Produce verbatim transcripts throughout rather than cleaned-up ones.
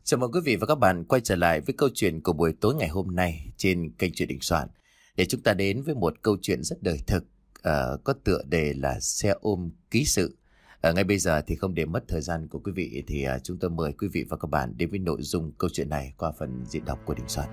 Chào mừng quý vị và các bạn quay trở lại với câu chuyện của buổi tối ngày hôm nay trên kênh Chuyện Đình Soạn, để chúng ta đến với một câu chuyện rất đời thực, uh, có tựa đề là Xe ôm ký sự. Uh, ngay bây giờ thì không để mất thời gian của quý vị thì uh, chúng tôi mời quý vị và các bạn đến với nội dung câu chuyện này qua phần diễn đọc của Đình Soạn.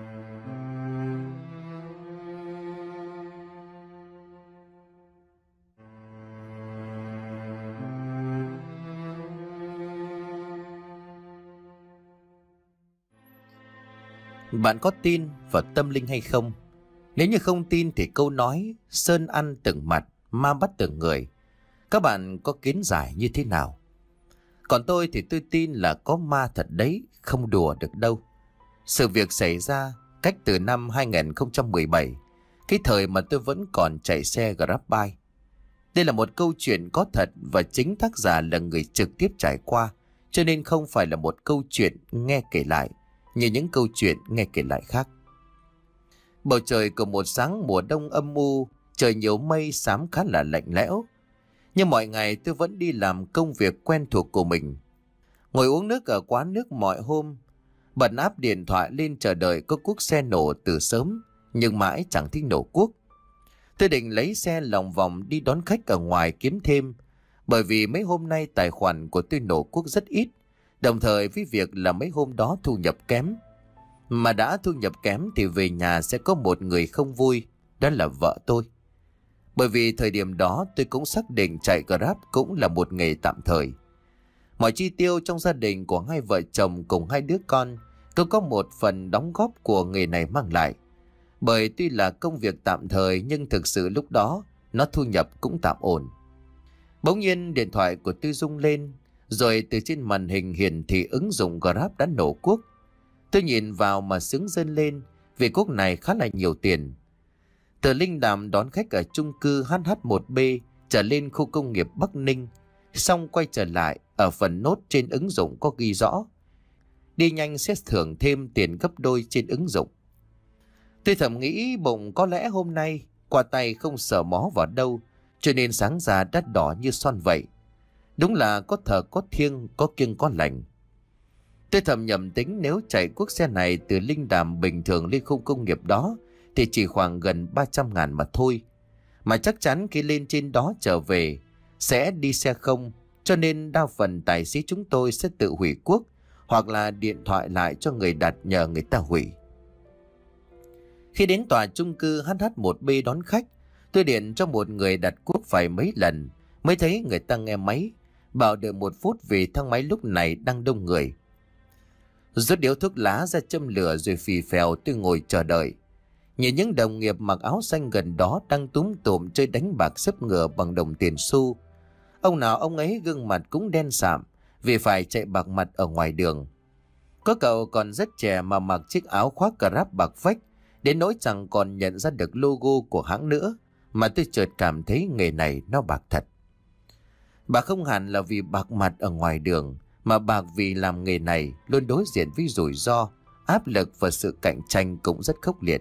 Bạn có tin vào tâm linh hay không? Nếu như không tin thì câu nói sơn ăn từng mặt, ma bắt từng người, các bạn có kiến giải như thế nào? Còn tôi thì tôi tin là có ma thật đấy, không đùa được đâu. Sự việc xảy ra cách từ năm hai không một bảy, cái thời mà tôi vẫn còn chạy xe GrabBike. Đây là một câu chuyện có thật và chính tác giả là người trực tiếp trải qua, cho nên không phải là một câu chuyện nghe kể lại như những câu chuyện nghe kể lại khác. Bầu trời của một sáng mùa đông âm u, trời nhiều mây xám khá là lạnh lẽo. Nhưng mọi ngày tôi vẫn đi làm công việc quen thuộc của mình. Ngồi uống nước ở quán nước mọi hôm, bật áp điện thoại lên chờ đợi có cuốc xe nổ từ sớm, nhưng mãi chẳng thấy nổ cuốc. Tôi định lấy xe lòng vòng đi đón khách ở ngoài kiếm thêm, bởi vì mấy hôm nay tài khoản của tôi nổ cuốc rất ít, đồng thời với việc là mấy hôm đó thu nhập kém. Mà đã thu nhập kém thì về nhà sẽ có một người không vui, đó là vợ tôi. Bởi vì thời điểm đó tôi cũng xác định chạy Grab cũng là một nghề tạm thời. Mọi chi tiêu trong gia đình của hai vợ chồng cùng hai đứa con cũng có một phần đóng góp của nghề này mang lại. Bởi tuy là công việc tạm thời nhưng thực sự lúc đó nó thu nhập cũng tạm ổn. Bỗng nhiên điện thoại của tôi rung lên, rồi từ trên màn hình hiển thị ứng dụng Grab đã nổ cuốc. Tôi nhìn vào mà sướng rơn lên vì cuốc này khá là nhiều tiền. Từ Linh Đàm đón khách ở chung cư H H một B trở lên khu công nghiệp Bắc Ninh, xong quay trở lại ở phần nốt trên ứng dụng có ghi rõ đi nhanh sẽ thưởng thêm tiền gấp đôi trên ứng dụng. Tôi thầm nghĩ bụng có lẽ hôm nay qua tay không sờ mó vào đâu, cho nên sáng ra đắt đỏ như son vậy. Đúng là có thờ có thiêng, có kiêng có lành. Tôi thầm nhầm tính nếu chạy cuốc xe này từ Linh Đàm bình thường lên khu công nghiệp đó thì chỉ khoảng gần ba trăm ngàn mà thôi. Mà chắc chắn khi lên trên đó trở về sẽ đi xe không, cho nên đa phần tài xế chúng tôi sẽ tự hủy cuốc hoặc là điện thoại lại cho người đặt nhờ người ta hủy. Khi đến tòa chung cư H H một B đón khách, tôi điện cho một người đặt cuốc phải mấy lần mới thấy người ta nghe máy, bảo đợi một phút vì thang máy lúc này đang đông người. Rút điếu thuốc lá ra châm lửa rồi phì phèo tôi ngồi chờ đợi. Nhìn những đồng nghiệp mặc áo xanh gần đó đang túm tụm chơi đánh bạc xếp ngựa bằng đồng tiền xu. Ông nào ông ấy gương mặt cũng đen sạm vì phải chạy bạc mặt ở ngoài đường. Có cậu còn rất trẻ mà mặc chiếc áo khoác Grab bạc phách, đến nỗi chẳng còn nhận ra được logo của hãng nữa, mà tôi chợt cảm thấy nghề này nó bạc thật. Bạc không hẳn là vì bạc mặt ở ngoài đường, mà bạc vì làm nghề này luôn đối diện với rủi ro, áp lực và sự cạnh tranh cũng rất khốc liệt.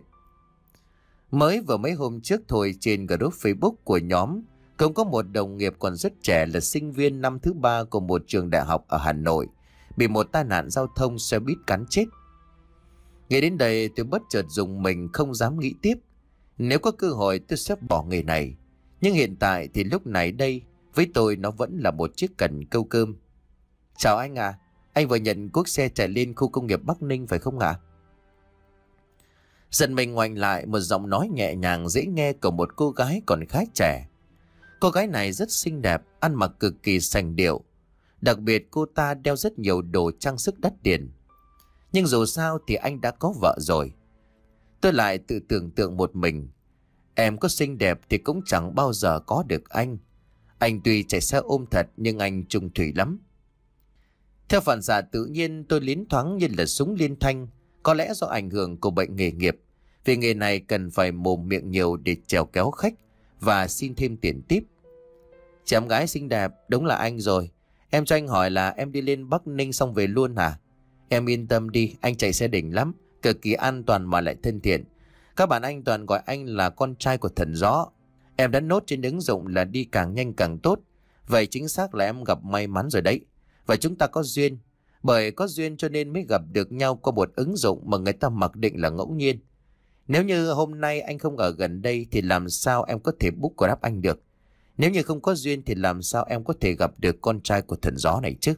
Mới vừa mấy hôm trước thôi, trên group Facebook của nhóm cũng có một đồng nghiệp còn rất trẻ là sinh viên năm thứ ba của một trường đại học ở Hà Nội bị một tai nạn giao thông xe buýt cán chết. Nghe đến đây tôi bất chợt rùng mình, không dám nghĩ tiếp. Nếu có cơ hội tôi sẽ bỏ nghề này, nhưng hiện tại thì lúc này đây với tôi nó vẫn là một chiếc cần câu cơm. Chào anh à, anh vừa nhận cuốc xe chạy lên khu công nghiệp Bắc Ninh phải không ạ? À? Giật mình ngoảnh lại, một giọng nói nhẹ nhàng dễ nghe của một cô gái còn khá trẻ. Cô gái này rất xinh đẹp, ăn mặc cực kỳ sành điệu. Đặc biệt cô ta đeo rất nhiều đồ trang sức đắt tiền. Nhưng dù sao thì anh đã có vợ rồi. Tôi lại tự tưởng tượng một mình, em có xinh đẹp thì cũng chẳng bao giờ có được anh. Anh tuy chạy xe ôm thật nhưng anh trung thủy lắm. Theo phản xạ tự nhiên tôi liến thoáng như là súng liên thanh. Có lẽ do ảnh hưởng của bệnh nghề nghiệp, vì nghề này cần phải mồm miệng nhiều để chèo kéo khách và xin thêm tiền tip. Chị em gái xinh đẹp, đúng là anh rồi. Em cho anh hỏi là em đi lên Bắc Ninh xong về luôn hả? Em yên tâm đi, anh chạy xe đỉnh lắm, cực kỳ an toàn mà lại thân thiện. Các bạn anh toàn gọi anh là con trai của thần gió. Em đã nốt trên ứng dụng là đi càng nhanh càng tốt. Vậy chính xác là em gặp may mắn rồi đấy. Và chúng ta có duyên. Bởi có duyên cho nên mới gặp được nhau qua một ứng dụng mà người ta mặc định là ngẫu nhiên. Nếu như hôm nay anh không ở gần đây thì làm sao em có thể book Grab anh được? Nếu như không có duyên thì làm sao em có thể gặp được con trai của thần gió này chứ?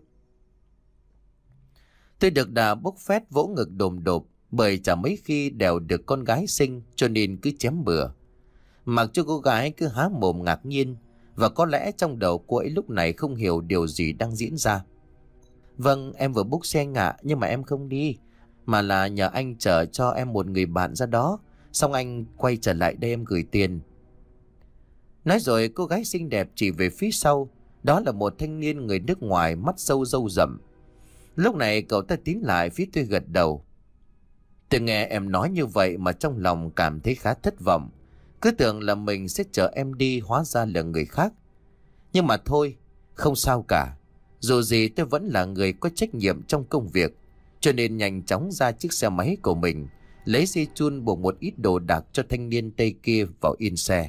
Tôi được đà bốc phét vỗ ngực đồm đột, bởi chả mấy khi đèo được con gái xinh cho nên cứ chém bừa. Mặc cho cô gái cứ há mồm ngạc nhiên, và có lẽ trong đầu cô ấy lúc này không hiểu điều gì đang diễn ra. Vâng, em vừa book xe anh ạ, nhưng mà em không đi, mà là nhờ anh chở cho em một người bạn ra đó, xong anh quay trở lại đây em gửi tiền. Nói rồi cô gái xinh đẹp chỉ về phía sau, đó là một thanh niên người nước ngoài mắt sâu râu rậm. Lúc này cậu ta tiến lại phía tôi gật đầu. Tôi nghe em nói như vậy mà trong lòng cảm thấy khá thất vọng. Cứ tưởng là mình sẽ chở em đi, hóa ra là người khác. Nhưng mà thôi, không sao cả. Dù gì tôi vẫn là người có trách nhiệm trong công việc, cho nên nhanh chóng ra chiếc xe máy của mình, lấy dây chun buộc một ít đồ đạc cho thanh niên Tây kia vào yên xe.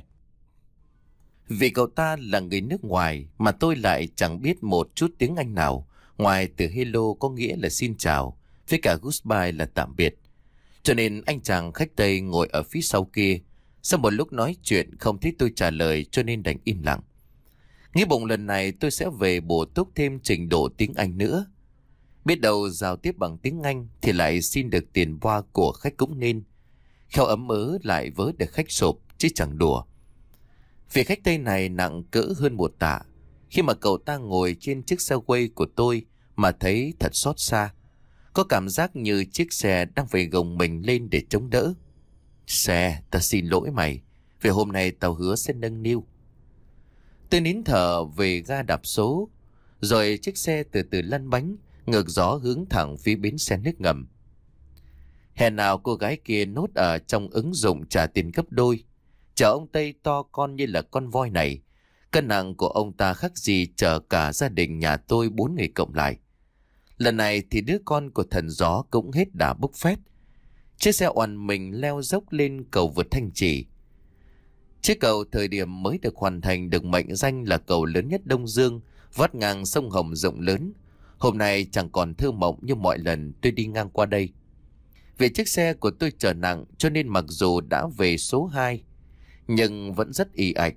Vì cậu ta là người nước ngoài mà tôi lại chẳng biết một chút tiếng Anh nào, ngoài từ hello có nghĩa là xin chào, với cả goodbye là tạm biệt. Cho nên anh chàng khách Tây ngồi ở phía sau kia, sau một lúc nói chuyện không thấy tôi trả lời cho nên đành im lặng. Nghĩ bụng lần này tôi sẽ về bổ túc thêm trình độ tiếng Anh nữa. Biết đâu giao tiếp bằng tiếng Anh thì lại xin được tiền boa của khách cũng nên. Khéo ấm ớ lại vớ được khách sộp chứ chẳng đùa. Vị khách Tây này nặng cỡ hơn một tạ. Khi mà cậu ta ngồi trên chiếc xe quay của tôi mà thấy thật xót xa. Có cảm giác như chiếc xe đang phải gồng mình lên để chống đỡ. Xe, ta xin lỗi mày, vì hôm nay tao hứa sẽ nâng niu. Tôi nín thở về ga đạp số, rồi chiếc xe từ từ lăn bánh, ngược gió hướng thẳng phía bến xe nước ngầm. Hèn nào cô gái kia nốt ở trong ứng dụng trả tiền gấp đôi. Chở ông Tây to con như là con voi này, cân nặng của ông ta khác gì chở cả gia đình nhà tôi bốn người cộng lại. Lần này thì đứa con của thần gió cũng hết đà bốc phét. Chiếc xe oằn mình leo dốc lên cầu vượt Thanh Trì. Chiếc cầu thời điểm mới được hoàn thành được mệnh danh là cầu lớn nhất Đông Dương, vắt ngang sông Hồng rộng lớn. Hôm nay chẳng còn thơ mộng như mọi lần tôi đi ngang qua đây. Vì chiếc xe của tôi chở nặng cho nên mặc dù đã về số hai, nhưng vẫn rất ì ạch.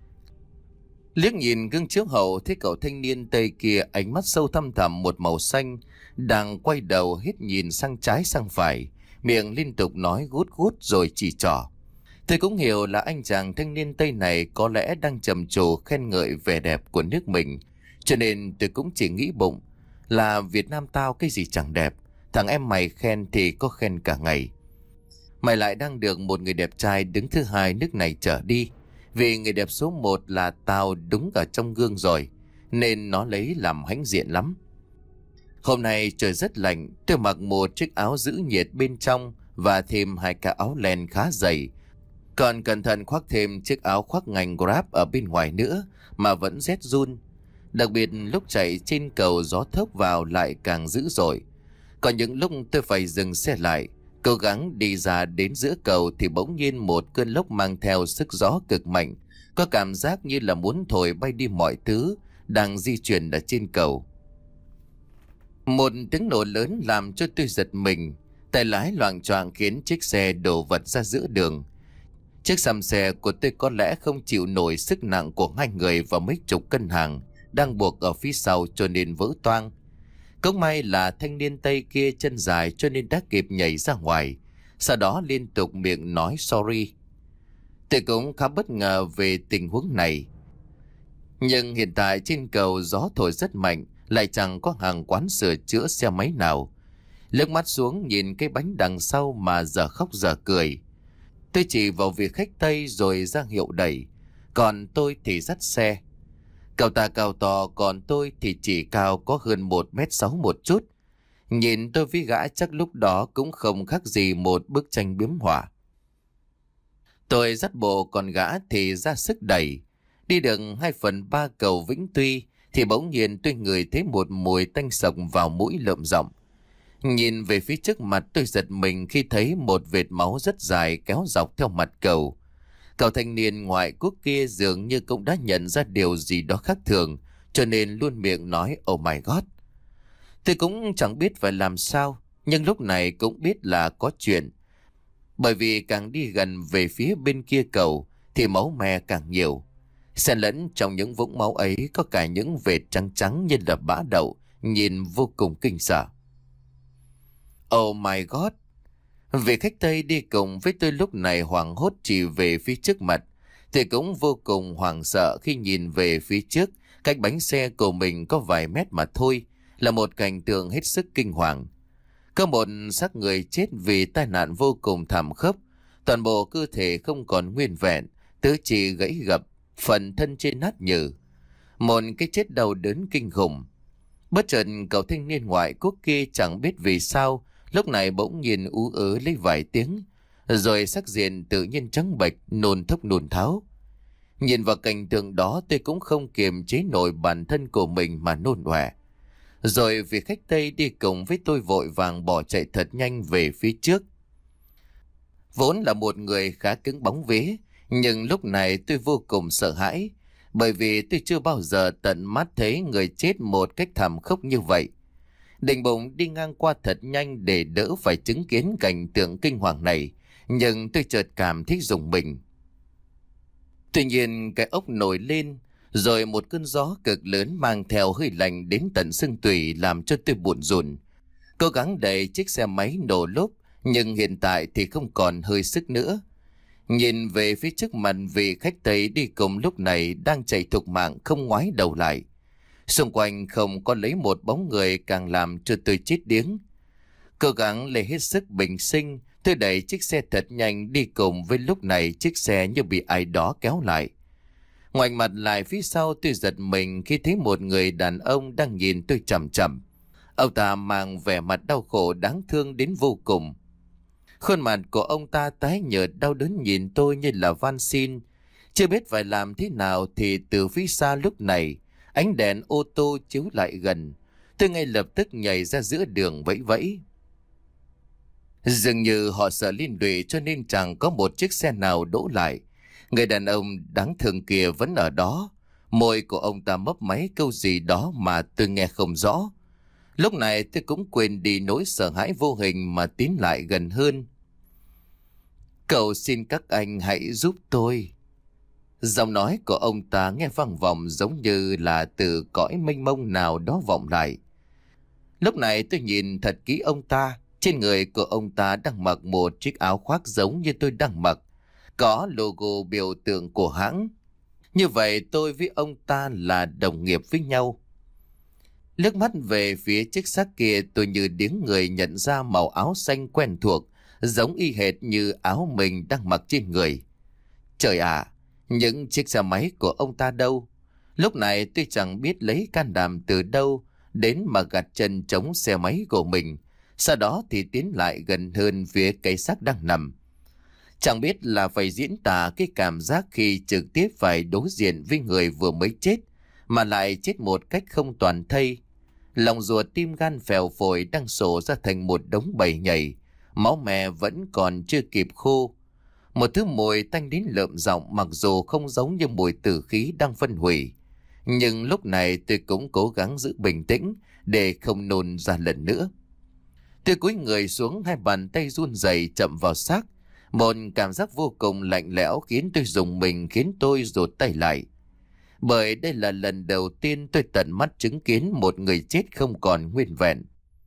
Liếc nhìn gương chiếu hậu thấy cậu thanh niên Tây kia ánh mắt sâu thăm thẳm một màu xanh, đang quay đầu hết nhìn sang trái sang phải, miệng liên tục nói gút gút rồi chỉ trỏ. Tôi cũng hiểu là anh chàng thanh niên Tây này có lẽ đang trầm trồ khen ngợi vẻ đẹp của nước mình, cho nên tôi cũng chỉ nghĩ bụng là Việt Nam tao cái gì chẳng đẹp, thằng em mày khen thì có khen cả ngày. Mày lại đang được một người đẹp trai đứng thứ hai nước này trở đi, vì người đẹp số một là tao đúng ở trong gương rồi, nên nó lấy làm hãnh diện lắm. Hôm nay trời rất lạnh, tôi mặc một chiếc áo giữ nhiệt bên trong và thêm hai cái áo len khá dày. Còn cẩn thận khoác thêm chiếc áo khoác ngành Grab ở bên ngoài nữa mà vẫn rét run. Đặc biệt lúc chạy trên cầu gió thốc vào lại càng dữ dội. Còn những lúc tôi phải dừng xe lại, cố gắng đi ra đến giữa cầu thì bỗng nhiên một cơn lốc mang theo sức gió cực mạnh, có cảm giác như là muốn thổi bay đi mọi thứ đang di chuyển ở trên cầu. Một tiếng nổ lớn làm cho tôi giật mình, tay lái loạng choạng khiến chiếc xe đổ vật ra giữa đường. Chiếc xăm xe của tôi có lẽ không chịu nổi sức nặng của hai người và mấy chục cân hàng đang buộc ở phía sau cho nên vỡ toang. Cũng may là thanh niên Tây kia chân dài cho nên đã kịp nhảy ra ngoài, sau đó liên tục miệng nói sorry. Tôi cũng khá bất ngờ về tình huống này. Nhưng hiện tại trên cầu gió thổi rất mạnh, lại chẳng có hàng quán sửa chữa xe máy nào. Lướt mắt xuống nhìn cái bánh đằng sau mà giờ khóc giờ cười. Tôi chỉ vào việc khách Tây rồi ra hiệu đẩy, còn tôi thì dắt xe. Cậu ta cao to, còn tôi thì chỉ cao có hơn một mét sáu một chút. Nhìn tôi với gã chắc lúc đó cũng không khác gì một bức tranh biếm họa. Tôi dắt bộ còn gã thì ra sức đẩy. Đi được hai phần ba cầu Vĩnh Tuy thì bỗng nhiên tôi ngửi thấy một mùi tanh sộc vào mũi lợm giọng. Nhìn về phía trước mặt tôi giật mình khi thấy một vệt máu rất dài kéo dọc theo mặt cầu. Cậu thanh niên ngoại quốc kia dường như cũng đã nhận ra điều gì đó khác thường, cho nên luôn miệng nói oh my god. Tôi cũng chẳng biết phải làm sao, nhưng lúc này cũng biết là có chuyện. Bởi vì càng đi gần về phía bên kia cầu thì máu me càng nhiều. Xen lẫn trong những vũng máu ấy có cả những vệt trắng trắng như là bã đậu, nhìn vô cùng kinh sợ. Oh my God! Vị khách Tây đi cùng với tôi lúc này hoảng hốt chỉ về phía trước mặt. Tôi cũng vô cùng hoảng sợ khi nhìn về phía trước, cách bánh xe của mình có vài mét mà thôi, là một cảnh tượng hết sức kinh hoàng. Có một xác người chết vì tai nạn vô cùng thảm khốc, toàn bộ cơ thể không còn nguyên vẹn, tứ chi gãy gập, phần thân trên nát nhừ. Một cái chết đau đớn kinh khủng. Bất chợt cậu thanh niên ngoại quốc kia chẳng biết vì sao lúc này bỗng nhiên ú ớ lấy vài tiếng, rồi sắc diện tự nhiên trắng bệch, nôn thốc nôn tháo. Nhìn vào cảnh tượng đó, tôi cũng không kiềm chế nổi bản thân của mình mà nôn ọe. Rồi vị khách Tây đi cùng với tôi vội vàng bỏ chạy thật nhanh về phía trước. Vốn là một người khá cứng bóng vế, nhưng lúc này tôi vô cùng sợ hãi, bởi vì tôi chưa bao giờ tận mắt thấy người chết một cách thảm khốc như vậy. Định bụng đi ngang qua thật nhanh để đỡ phải chứng kiến cảnh tượng kinh hoàng này, nhưng tôi chợt cảm thấy rùng mình. Tuy nhiên cái ốc nổi lên, rồi một cơn gió cực lớn mang theo hơi lạnh đến tận xương tủy làm cho tôi buồn rùn. Cố gắng đẩy chiếc xe máy nổ lốp, nhưng hiện tại thì không còn hơi sức nữa. Nhìn về phía trước mặt vị khách Tây đi cùng lúc này đang chạy thục mạng không ngoái đầu lại. Xung quanh không có lấy một bóng người càng làm cho tôi chết điếng. Cố gắng lấy hết sức bình sinh, tôi đẩy chiếc xe thật nhanh đi cùng với lúc này chiếc xe như bị ai đó kéo lại. Ngoảnh mặt lại phía sau tôi giật mình khi thấy một người đàn ông đang nhìn tôi chằm chằm. Ông ta mang vẻ mặt đau khổ đáng thương đến vô cùng. Khuôn mặt của ông ta tái nhợt đau đớn nhìn tôi như là van xin. Chưa biết phải làm thế nào thì từ phía xa lúc này, ánh đèn ô tô chiếu lại gần. Tôi ngay lập tức nhảy ra giữa đường vẫy vẫy. Dường như họ sợ liên lụy cho nên chẳng có một chiếc xe nào đỗ lại. Người đàn ông đáng thương kia vẫn ở đó. Môi của ông ta mấp máy câu gì đó mà tôi nghe không rõ. Lúc này tôi cũng quên đi nỗi sợ hãi vô hình mà tiến lại gần hơn. Cầu xin các anh hãy giúp tôi. Giọng nói của ông ta nghe vang vọng giống như là từ cõi mênh mông nào đó vọng lại. Lúc này tôi nhìn thật kỹ ông ta. Trên người của ông ta đang mặc một chiếc áo khoác giống như tôi đang mặc, có logo biểu tượng của hãng. Như vậy tôi với ông ta là đồng nghiệp với nhau. Liếc mắt về phía chiếc xác kia, tôi như điếng người nhận ra màu áo xanh quen thuộc, giống y hệt như áo mình đang mặc trên người. Trời ạ, những chiếc xe máy của ông ta đâu? Lúc này tôi chẳng biết lấy can đảm từ đâu đến mà gạt chân chống xe máy của mình, sau đó thì tiến lại gần hơn phía cái xác đang nằm. Chẳng biết là phải diễn tả cái cảm giác khi trực tiếp phải đối diện với người vừa mới chết, mà lại chết một cách không toàn thây. Lòng ruột tim gan phèo phổi đang sổ ra thành một đống bầy nhầy, máu me vẫn còn chưa kịp khô. Một thứ mùi tanh đến lợm giọng, mặc dù không giống như mùi tử khí đang phân hủy. Nhưng lúc này tôi cũng cố gắng giữ bình tĩnh để không nôn ra lần nữa. Tôi cúi người xuống, hai bàn tay run rẩy chậm vào xác. Một cảm giác vô cùng lạnh lẽo khiến tôi rùng mình, khiến tôi rụt tay lại. Bởi đây là lần đầu tiên tôi tận mắt chứng kiến một người chết không còn nguyên vẹn,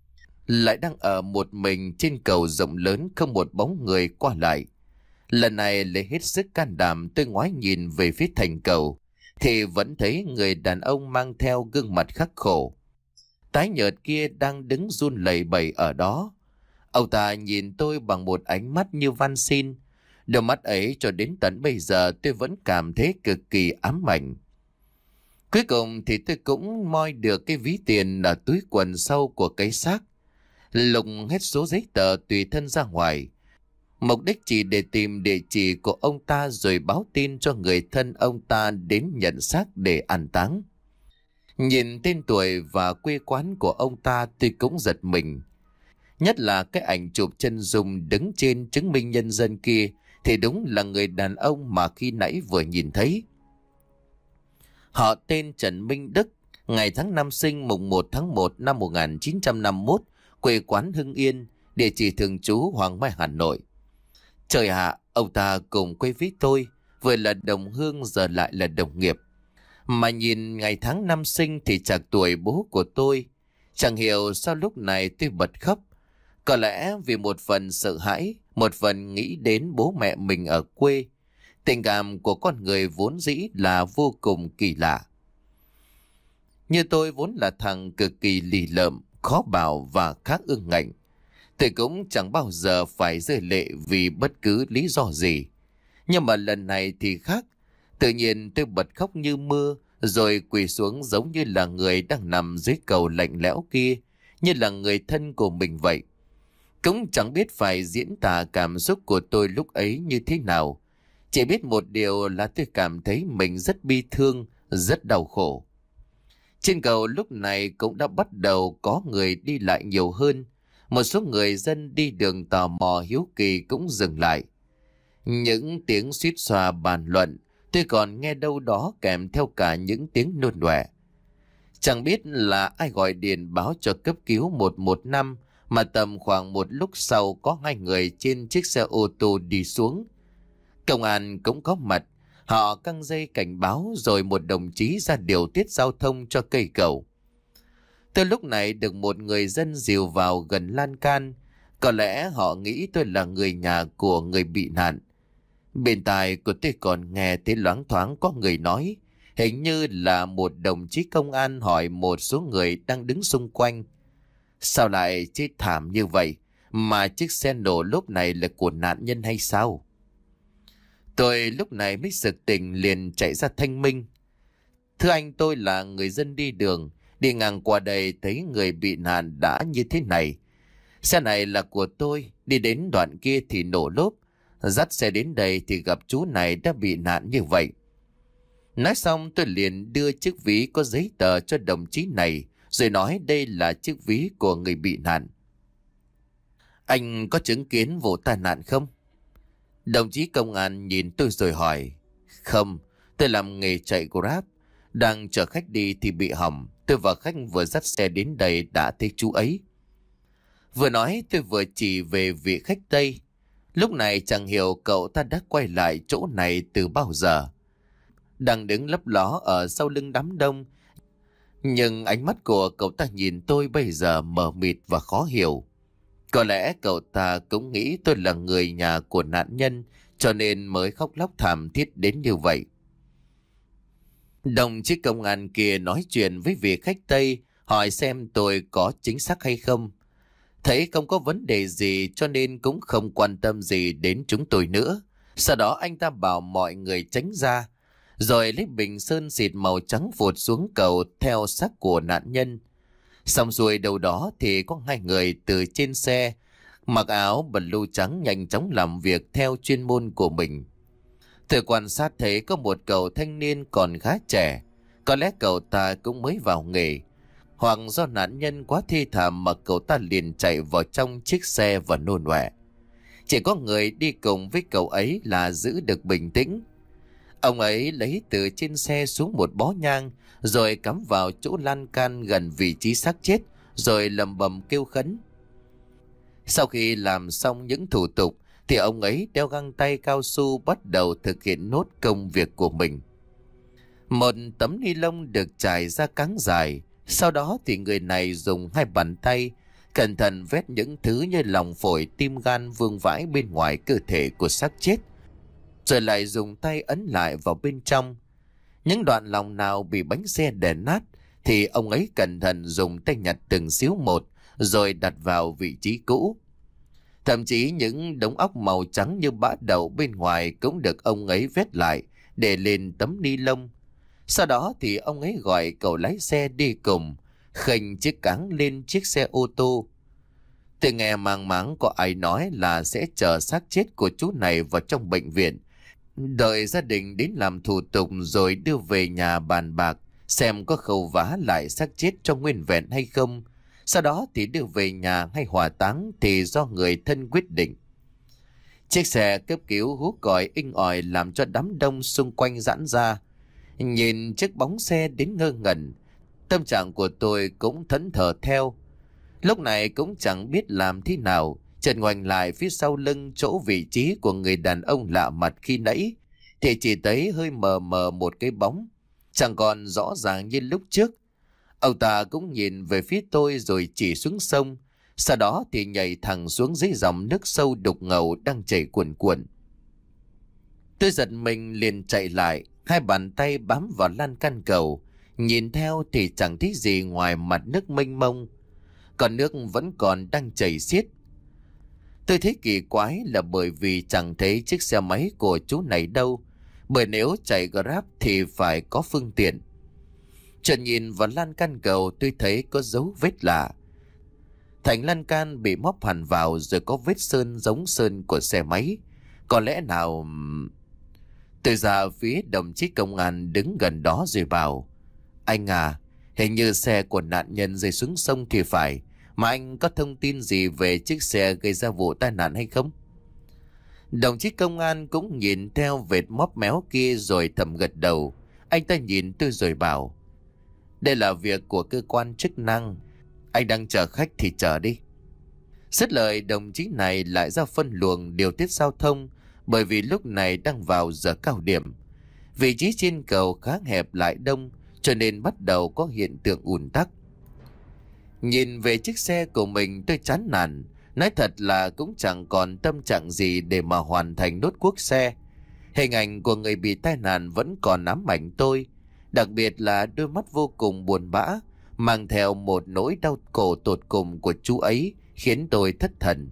lại đang ở một mình trên cầu rộng lớn, không một bóng người qua lại. Lần này lấy hết sức can đảm, tôi ngoái nhìn về phía thành cầu thì vẫn thấy người đàn ông mang theo gương mặt khắc khổ, tái nhợt kia đang đứng run lẩy bẩy ở đó. Ông ta nhìn tôi bằng một ánh mắt như van xin. Đôi mắt ấy cho đến tận bây giờ tôi vẫn cảm thấy cực kỳ ám ảnh. Cuối cùng thì tôi cũng moi được cái ví tiền ở túi quần sau của cái xác, lục hết số giấy tờ tùy thân ra ngoài. Mục đích chỉ để tìm địa chỉ của ông ta rồi báo tin cho người thân ông ta đến nhận xác để an táng. Nhìn tên tuổi và quê quán của ông ta tôi cũng giật mình. Nhất là cái ảnh chụp chân dung đứng trên chứng minh nhân dân kia thì đúng là người đàn ông mà khi nãy vừa nhìn thấy. Họ tên Trần Minh Đức, ngày tháng năm sinh mùng một tháng một năm một nghìn chín trăm năm mươi mốt, quê quán Hưng Yên, địa chỉ thường trú Hoàng Mai, Hà Nội. Trời ạ, ông ta cùng quê với tôi, vừa là đồng hương giờ lại là đồng nghiệp. Mà nhìn ngày tháng năm sinh thì chạc tuổi bố của tôi. Chẳng hiểu sao lúc này tôi bật khóc. Có lẽ vì một phần sợ hãi, một phần nghĩ đến bố mẹ mình ở quê. Tình cảm của con người vốn dĩ là vô cùng kỳ lạ. Như tôi vốn là thằng cực kỳ lì lợm, khó bảo và khá ương ngạnh. Tôi cũng chẳng bao giờ phải rơi lệ vì bất cứ lý do gì. Nhưng mà lần này thì khác. Tự nhiên tôi bật khóc như mưa, rồi quỳ xuống giống như là người đang nằm dưới cầu lạnh lẽo kia, như là người thân của mình vậy. Cũng chẳng biết phải diễn tả cảm xúc của tôi lúc ấy như thế nào. Chỉ biết một điều là tôi cảm thấy mình rất bi thương, rất đau khổ. Trên cầu lúc này cũng đã bắt đầu có người đi lại nhiều hơn. Một số người dân đi đường tò mò hiếu kỳ cũng dừng lại. Những tiếng suýt xoa bàn luận, tôi còn nghe đâu đó kèm theo cả những tiếng nôn ọe. Chẳng biết là ai gọi điện báo cho cấp cứu một một năm, mà tầm khoảng một lúc sau có hai người trên chiếc xe ô tô đi xuống. Công an cũng có mặt, họ căng dây cảnh báo rồi một đồng chí ra điều tiết giao thông cho cây cầu. Tôi lúc này được một người dân dìu vào gần lan can. Có lẽ họ nghĩ tôi là người nhà của người bị nạn. Bên tai của tôi còn nghe thấy loáng thoáng có người nói, hình như là một đồng chí công an hỏi một số người đang đứng xung quanh: sao lại chết thảm như vậy, mà chiếc xe nổ lúc này là của nạn nhân hay sao? Tôi lúc này mới sực tỉnh, liền chạy ra thanh minh. Thưa anh, tôi là người dân đi đường, đi ngang qua đây thấy người bị nạn đã như thế này. Xe này là của tôi, đi đến đoạn kia thì nổ lốp. Dắt xe đến đây thì gặp chú này đã bị nạn như vậy. Nói xong tôi liền đưa chiếc ví có giấy tờ cho đồng chí này, rồi nói đây là chiếc ví của người bị nạn. Anh có chứng kiến vụ tai nạn không? Đồng chí công an nhìn tôi rồi hỏi. Không, tôi làm nghề chạy Grab, đang chở khách đi thì bị hỏng. Tôi và khách vừa dắt xe đến đây đã thấy chú ấy. Vừa nói tôi vừa chỉ về vị khách Tây. Lúc này chẳng hiểu cậu ta đã quay lại chỗ này từ bao giờ. Đang đứng lấp ló ở sau lưng đám đông. Nhưng ánh mắt của cậu ta nhìn tôi bây giờ mờ mịt và khó hiểu. Có lẽ cậu ta cũng nghĩ tôi là người nhà của nạn nhân, cho nên mới khóc lóc thảm thiết đến như vậy. Đồng chí công an kia nói chuyện với vị khách Tây, hỏi xem tôi có chính xác hay không. Thấy không có vấn đề gì cho nên cũng không quan tâm gì đến chúng tôi nữa. Sau đó anh ta bảo mọi người tránh ra, rồi lấy bình sơn xịt màu trắng phụt xuống cầu theo xác của nạn nhân. Xong rồi đầu đó thì có hai người từ trên xe, mặc áo blue trắng nhanh chóng làm việc theo chuyên môn của mình. Tôi quan sát thấy có một cậu thanh niên còn khá trẻ, có lẽ cậu ta cũng mới vào nghề, hoặc do nạn nhân quá thê thảm mà cậu ta liền chạy vào trong chiếc xe và nôn ọe. Chỉ có người đi cùng với cậu ấy là giữ được bình tĩnh. Ông ấy lấy từ trên xe xuống một bó nhang, rồi cắm vào chỗ lan can gần vị trí xác chết, rồi lầm bầm kêu khấn. Sau khi làm xong những thủ tục thì ông ấy đeo găng tay cao su bắt đầu thực hiện nốt công việc của mình. Một tấm ni lông được trải ra cáng dài, sau đó thì người này dùng hai bàn tay cẩn thận vét những thứ như lòng phổi, tim, gan vương vãi bên ngoài cơ thể của xác chết, rồi lại dùng tay ấn lại vào bên trong. Những đoạn lòng nào bị bánh xe đè nát thì ông ấy cẩn thận dùng tay nhặt từng xíu một, rồi đặt vào vị trí cũ. Thậm chí những đống óc màu trắng như bã đậu bên ngoài cũng được ông ấy vét lại để lên tấm ni lông. Sau đó thì ông ấy gọi cậu lái xe đi cùng, khênh chiếc cáng lên chiếc xe ô tô. Tôi nghe màng máng có ai nói là sẽ chờ xác chết của chú này vào trong bệnh viện, đợi gia đình đến làm thủ tục rồi đưa về nhà bàn bạc xem có khâu vá lại xác chết cho nguyên vẹn hay không. Sau đó thì đưa về nhà hay hỏa táng thì do người thân quyết định. Chiếc xe cấp cứu hú còi inh ỏi làm cho đám đông xung quanh giãn ra. Nhìn chiếc bóng xe đến ngơ ngẩn, Tâm trạng của tôi cũng thẫn thờ theo. Lúc này cũng chẳng biết làm thế nào, chợt ngoảnh lại phía sau lưng chỗ vị trí của người đàn ông lạ mặt khi nãy, thì chỉ thấy hơi mờ mờ một cái bóng, chẳng còn rõ ràng như lúc trước. Ông ta cũng nhìn về phía tôi rồi chỉ xuống sông, sau đó thì nhảy thẳng xuống dưới dòng nước sâu đục ngầu đang chảy cuồn cuộn. Tôi giật mình liền chạy lại, hai bàn tay bám vào lan can cầu, nhìn theo thì chẳng thấy gì ngoài mặt nước mênh mông, còn nước vẫn còn đang chảy xiết. Tôi thấy kỳ quái là bởi vì chẳng thấy chiếc xe máy của chú này đâu, bởi nếu chạy Grab thì phải có phương tiện. Chợt nhìn vào lan can cầu tôi thấy có dấu vết lạ. Thành lan can bị móc hẳn vào rồi có vết sơn giống sơn của xe máy. Có lẽ nào... Tôi ra phía đồng chí công an đứng gần đó rồi bảo: Anh à, hình như xe của nạn nhân rơi xuống sông thì phải, mà anh có thông tin gì về chiếc xe gây ra vụ tai nạn hay không? Đồng chí công an cũng nhìn theo vệt móp méo kia rồi thầm gật đầu. Anh ta nhìn tôi rồi bảo: Đây là việc của cơ quan chức năng, anh đang chờ khách thì chờ đi. Dứt lời, đồng chí này lại ra phân luồng điều tiết giao thông, bởi vì lúc này đang vào giờ cao điểm. Vị trí trên cầu khá hẹp lại đông, cho nên bắt đầu có hiện tượng ùn tắc. Nhìn về chiếc xe của mình tôi chán nản, nói thật là cũng chẳng còn tâm trạng gì để mà hoàn thành nốt cuốc xe. Hình ảnh của người bị tai nạn vẫn còn ám ảnh tôi, đặc biệt là đôi mắt vô cùng buồn bã, mang theo một nỗi đau cổ tột cùng của chú ấy, khiến tôi thất thần.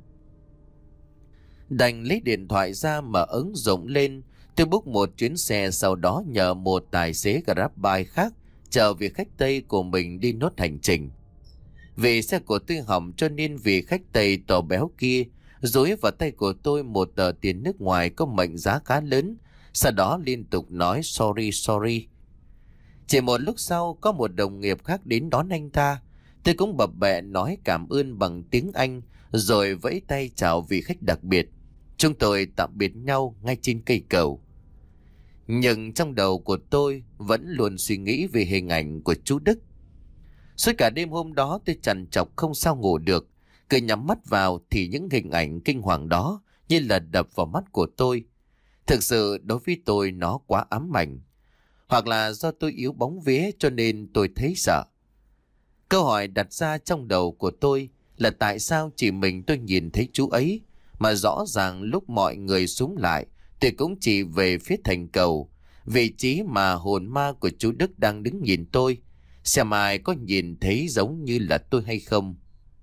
Đành lấy điện thoại ra mở ứng dụng lên, tôi book một chuyến xe, sau đó nhờ một tài xế GrabBike khác chở vị khách Tây của mình đi nốt hành trình. Vì xe của tôi hỏng cho nên vị khách Tây to béo kia dối vào tay của tôi một tờ tiền nước ngoài có mệnh giá khá lớn, sau đó liên tục nói sorry sorry. Chỉ một lúc sau có một đồng nghiệp khác đến đón anh ta. Tôi cũng bập bẹ nói cảm ơn bằng tiếng Anh rồi vẫy tay chào vị khách đặc biệt. Chúng tôi tạm biệt nhau ngay trên cây cầu. Nhưng trong đầu của tôi vẫn luôn suy nghĩ về hình ảnh của chú Đức. Suốt cả đêm hôm đó tôi trằn trọc không sao ngủ được. Cứ nhắm mắt vào thì những hình ảnh kinh hoàng đó như là đập vào mắt của tôi. Thực sự đối với tôi nó quá ám ảnh. Hoặc là do tôi yếu bóng vía cho nên tôi thấy sợ. Câu hỏi đặt ra trong đầu của tôi là tại sao chỉ mình tôi nhìn thấy chú ấy, mà rõ ràng lúc mọi người súng lại thì cũng chỉ về phía thành cầu, vị trí mà hồn ma của chú Đức đang đứng nhìn tôi. Xem ai có nhìn thấy giống như là tôi hay không?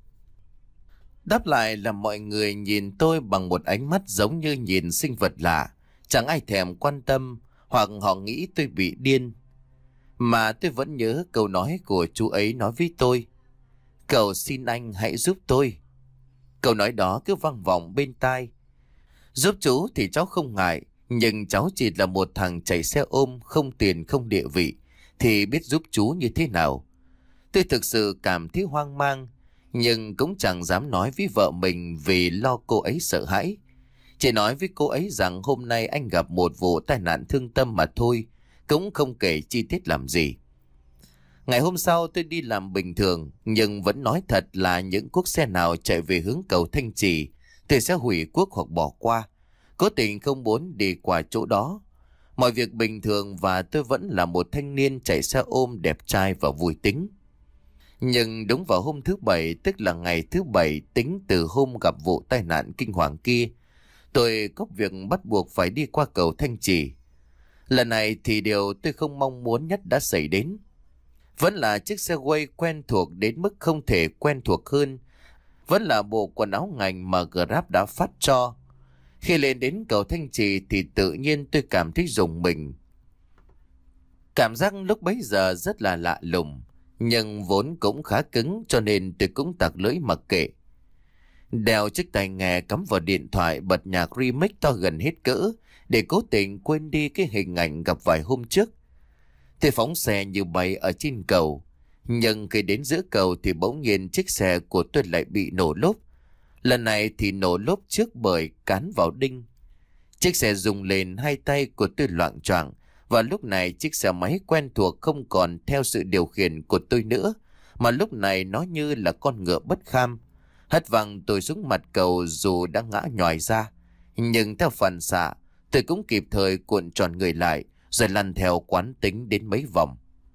Đáp lại là mọi người nhìn tôi bằng một ánh mắt giống như nhìn sinh vật lạ. Chẳng ai thèm quan tâm, hoặc họ nghĩ tôi bị điên. Mà tôi vẫn nhớ câu nói của chú ấy nói với tôi: Cầu xin anh hãy giúp tôi. Câu nói đó cứ vang vọng bên tai. Giúp chú thì cháu không ngại, nhưng cháu chỉ là một thằng chạy xe ôm, không tiền không địa vị, thì biết giúp chú như thế nào. Tôi thực sự cảm thấy hoang mang, nhưng cũng chẳng dám nói với vợ mình vì lo cô ấy sợ hãi. Chỉ nói với cô ấy rằng hôm nay anh gặp một vụ tai nạn thương tâm mà thôi, cũng không kể chi tiết làm gì. Ngày hôm sau tôi đi làm bình thường, nhưng vẫn nói thật là những cuốc xe nào chạy về hướng cầu Thanh Trì tôi sẽ hủy cuốc hoặc bỏ qua, cố tình không muốn đi qua chỗ đó. Mọi việc bình thường và tôi vẫn là một thanh niên chạy xe ôm đẹp trai và vui tính. Nhưng đúng vào hôm thứ Bảy, tức là ngày thứ Bảy tính từ hôm gặp vụ tai nạn kinh hoàng kia, tôi có việc bắt buộc phải đi qua cầu Thanh Trì. Lần này thì điều tôi không mong muốn nhất đã xảy đến. Vẫn là chiếc xe quay quen thuộc đến mức không thể quen thuộc hơn. Vẫn là bộ quần áo ngành mà Grab đã phát cho. Khi lên đến cầu Thanh Trì thì tự nhiên tôi cảm thấy rùng mình. Cảm giác lúc bấy giờ rất là lạ lùng, nhưng vốn cũng khá cứng cho nên tôi cũng tặc lưỡi mặc kệ. Đeo chiếc tai nghe cắm vào điện thoại, bật nhạc remix to gần hết cỡ để cố tình quên đi cái hình ảnh gặp vài hôm trước. Tôi phóng xe như bay ở trên cầu, nhưng khi đến giữa cầu thì bỗng nhiên chiếc xe của tôi lại bị nổ lốp. Lần này thì nổ lốp trước bởi cán vào đinh. Chiếc xe rung lên, hai tay của tôi loạng choạng Và lúc này chiếc xe máy quen thuộc không còn theo sự điều khiển của tôi nữa, mà lúc này nó như là con ngựa bất kham, hất văng tôi xuống mặt cầu dù đã ngã nhòi ra. Nhưng theo phản xạ, tôi cũng kịp thời cuộn tròn người lại, rồi lăn theo quán tính đến mấy vòng.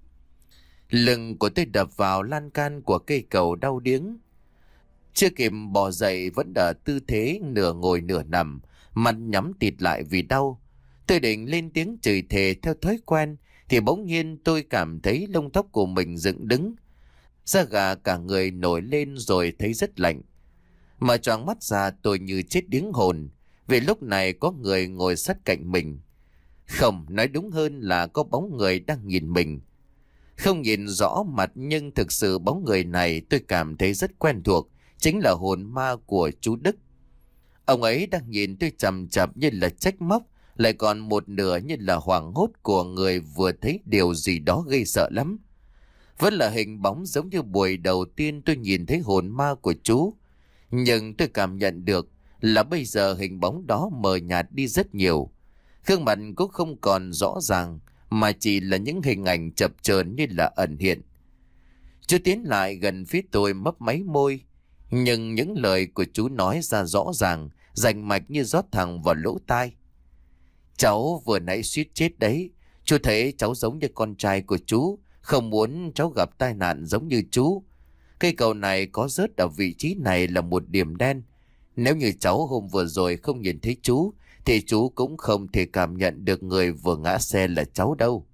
Lưng của tôi đập vào lan can của cây cầu đau điếng. Chưa kịp bò dậy vẫn ở tư thế nửa ngồi nửa nằm, mặt nhắm tịt lại vì đau. Tôi định lên tiếng chửi thề theo thói quen, thì bỗng nhiên tôi cảm thấy lông tóc của mình dựng đứng. Da gà cả người nổi lên rồi thấy rất lạnh. Mở choàng mắt ra tôi như chết điếng hồn, vì lúc này có người ngồi sát cạnh mình. Không, nói đúng hơn là có bóng người đang nhìn mình. Không nhìn rõ mặt nhưng thực sự bóng người này tôi cảm thấy rất quen thuộc, chính là hồn ma của chú Đức. Ông ấy đang nhìn tôi chằm chằm như là trách móc, lại còn một nửa như là hoảng hốt của người vừa thấy điều gì đó gây sợ lắm. Vẫn là hình bóng giống như buổi đầu tiên tôi nhìn thấy hồn ma của chú. Nhưng tôi cảm nhận được là bây giờ hình bóng đó mờ nhạt đi rất nhiều. Gương mặt cũng không còn rõ ràng, mà chỉ là những hình ảnh chập chờn như là ẩn hiện. Chú tiến lại gần phía tôi mấp máy môi, nhưng những lời của chú nói ra rõ ràng, rành mạch như rót thẳng vào lỗ tai. Cháu vừa nãy suýt chết đấy. Chú thấy cháu giống như con trai của chú, không muốn cháu gặp tai nạn giống như chú. Cây cầu này có rớt ở vị trí này là một điểm đen. Nếu như cháu hôm vừa rồi không nhìn thấy chú, thì chú cũng không thể cảm nhận được người vừa ngã xe là cháu đâu.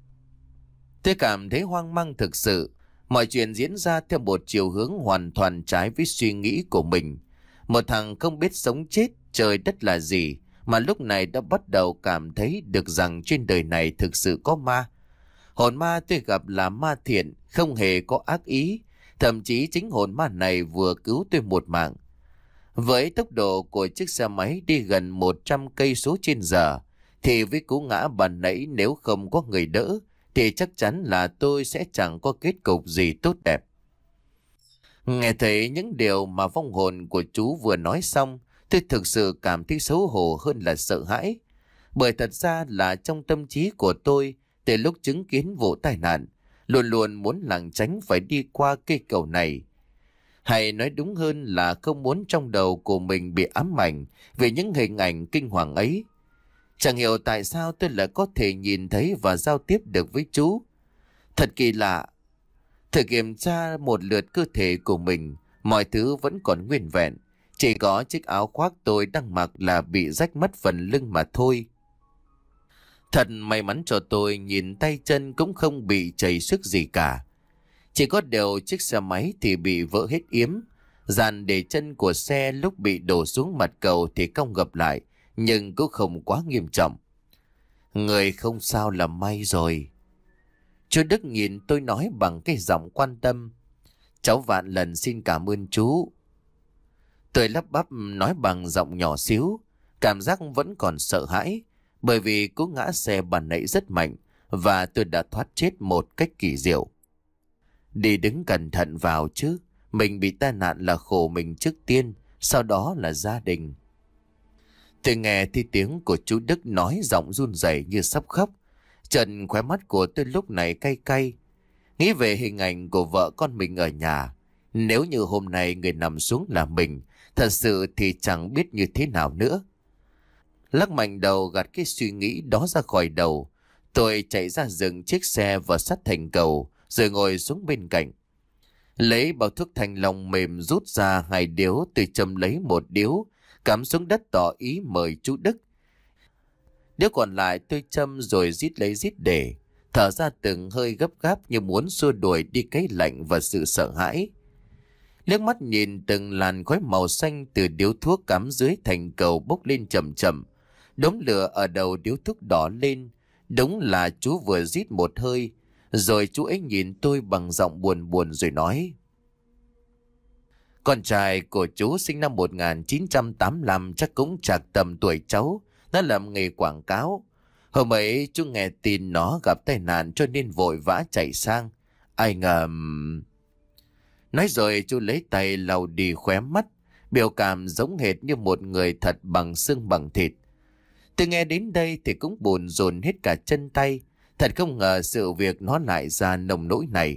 Tôi cảm thấy hoang mang thực sự. Mọi chuyện diễn ra theo một chiều hướng hoàn toàn trái với suy nghĩ của mình. Một thằng không biết sống chết, trời đất là gì, mà lúc này đã bắt đầu cảm thấy được rằng trên đời này thực sự có ma. Hồn ma tôi gặp là ma thiện, không hề có ác ý. Thậm chí chính hồn ma này vừa cứu tôi một mạng. Với tốc độ của chiếc xe máy đi gần một trăm cây số trên giờ, thì với cú ngã bàn nãy nếu không có người đỡ, thì chắc chắn là tôi sẽ chẳng có kết cục gì tốt đẹp. Nghe thấy những điều mà vong hồn của chú vừa nói xong, tôi thực sự cảm thấy xấu hổ hơn là sợ hãi. Bởi thật ra là trong tâm trí của tôi, từ lúc chứng kiến vụ tai nạn, luôn luôn muốn lảng tránh phải đi qua cây cầu này. Hay nói đúng hơn là không muốn trong đầu của mình bị ám ảnh về những hình ảnh kinh hoàng ấy. Chẳng hiểu tại sao tôi lại có thể nhìn thấy và giao tiếp được với chú. Thật kỳ lạ. Thử kiểm tra một lượt cơ thể của mình, mọi thứ vẫn còn nguyên vẹn. Chỉ có chiếc áo khoác tôi đang mặc là bị rách mất phần lưng mà thôi. Thật may mắn cho tôi, nhìn tay chân cũng không bị chảy xước gì cả. Chỉ có điều chiếc xe máy thì bị vỡ hết yếm. Dàn để chân của xe lúc bị đổ xuống mặt cầu thì cong gập lại, nhưng cũng không quá nghiêm trọng. Người không sao là may rồi. Chú Đức nhìn tôi nói bằng cái giọng quan tâm. Cháu vạn lần xin cảm ơn chú. Tôi lắp bắp nói bằng giọng nhỏ xíu, cảm giác vẫn còn sợ hãi, bởi vì cú ngã xe bàn nãy rất mạnh và tôi đã thoát chết một cách kỳ diệu. Đi đứng cẩn thận vào chứ, mình bị tai nạn là khổ mình trước tiên, sau đó là gia đình. Tôi nghe thì tiếng của chú Đức nói giọng run rẩy như sắp khóc. Trần khóe mắt của tôi lúc này cay cay. Nghĩ về hình ảnh của vợ con mình ở nhà. Nếu như hôm nay người nằm xuống là mình, thật sự thì chẳng biết như thế nào nữa. Lắc mạnh đầu gạt cái suy nghĩ đó ra khỏi đầu. Tôi chạy ra dừng chiếc xe vào sát thành cầu, rồi ngồi xuống bên cạnh. Lấy bao thuốc thanh long mềm rút ra hai điếu, tôi châm lấy một điếu, cắm xuống đất tỏ ý mời chú Đức. Điếu còn lại tôi châm rồi rít lấy rít để, thở ra từng hơi gấp gáp như muốn xua đuổi đi cái lạnh và sự sợ hãi. Liếc mắt nhìn từng làn khói màu xanh từ điếu thuốc cắm dưới thành cầu bốc lên chậm chậm. Đốm lửa ở đầu điếu thuốc đỏ lên, đúng là chú vừa rít một hơi. Rồi chú ấy nhìn tôi bằng giọng buồn buồn rồi nói: Con trai của chú sinh năm một nghìn chín trăm tám mươi lăm, chắc cũng chạc tầm tuổi cháu, nó làm nghề quảng cáo. Hôm ấy chú nghe tin nó gặp tai nạn cho nên vội vã chạy sang. Ai ngờ... Nói rồi chú lấy tay lau đi khóe mắt, biểu cảm giống hệt như một người thật bằng xương bằng thịt. Tôi nghe đến đây thì cũng buồn dồn hết cả chân tay. Thật không ngờ sự việc nó lại ra nông nỗi này.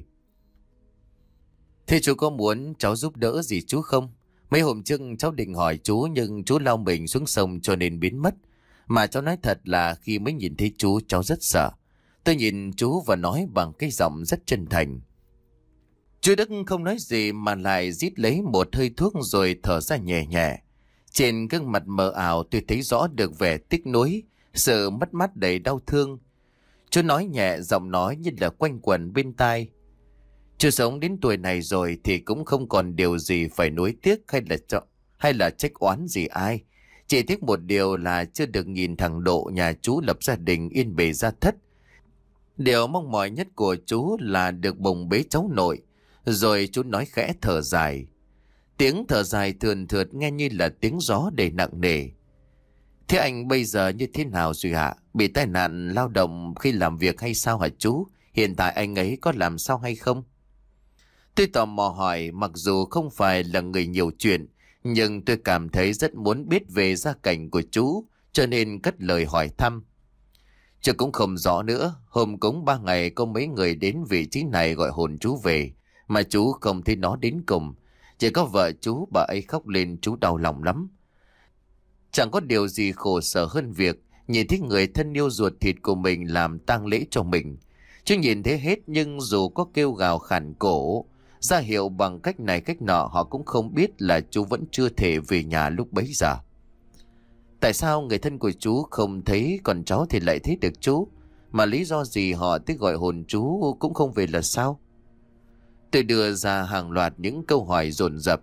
Thế chú có muốn cháu giúp đỡ gì chú không? Mấy hôm trước cháu định hỏi chú nhưng chú lao mình xuống sông cho nên biến mất. Mà cháu nói thật là khi mới nhìn thấy chú cháu rất sợ. Tôi nhìn chú và nói bằng cái giọng rất chân thành. Chú Đức không nói gì mà lại rít lấy một hơi thuốc rồi thở ra nhẹ nhẹ. Trên gương mặt mờ ảo tôi thấy rõ được vẻ tiếc nuối, sự mất mát đầy đau thương. Chú nói nhẹ, giọng nói như là quanh quẩn bên tai. Chú sống đến tuổi này rồi thì cũng không còn điều gì phải nuối tiếc hay là cho, hay là trách oán gì ai. Chỉ tiếc một điều là chưa được nhìn thằng Độ nhà chú lập gia đình yên bề gia thất. Điều mong mỏi nhất của chú là được bồng bế cháu nội. Rồi chú nói khẽ thở dài. Tiếng thở dài thườn thượt nghe như là tiếng gió đầy nặng nề. Thế anh bây giờ như thế nào rồi hả? Bị tai nạn lao động khi làm việc hay sao hả chú? Hiện tại anh ấy có làm sao hay không? Tôi tò mò hỏi, mặc dù không phải là người nhiều chuyện, nhưng tôi cảm thấy rất muốn biết về gia cảnh của chú, cho nên cất lời hỏi thăm. Chứ cũng không rõ nữa, hôm cúng ba ngày có mấy người đến vị trí này gọi hồn chú về, mà chú không thấy nó đến cùng. Chỉ có vợ chú, bà ấy khóc lên, chú đau lòng lắm. Chẳng có điều gì khổ sở hơn việc nhìn thấy người thân yêu ruột thịt của mình làm tang lễ cho mình. Chú nhìn thấy hết, nhưng dù có kêu gào khản cổ, ra hiệu bằng cách này cách nọ, họ cũng không biết là chú vẫn chưa thể về nhà lúc bấy giờ. Tại sao người thân của chú không thấy, còn cháu thì lại thấy được chú? Mà lý do gì họ tới gọi hồn chú cũng không về là sao? Tôi đưa ra hàng loạt những câu hỏi dồn dập.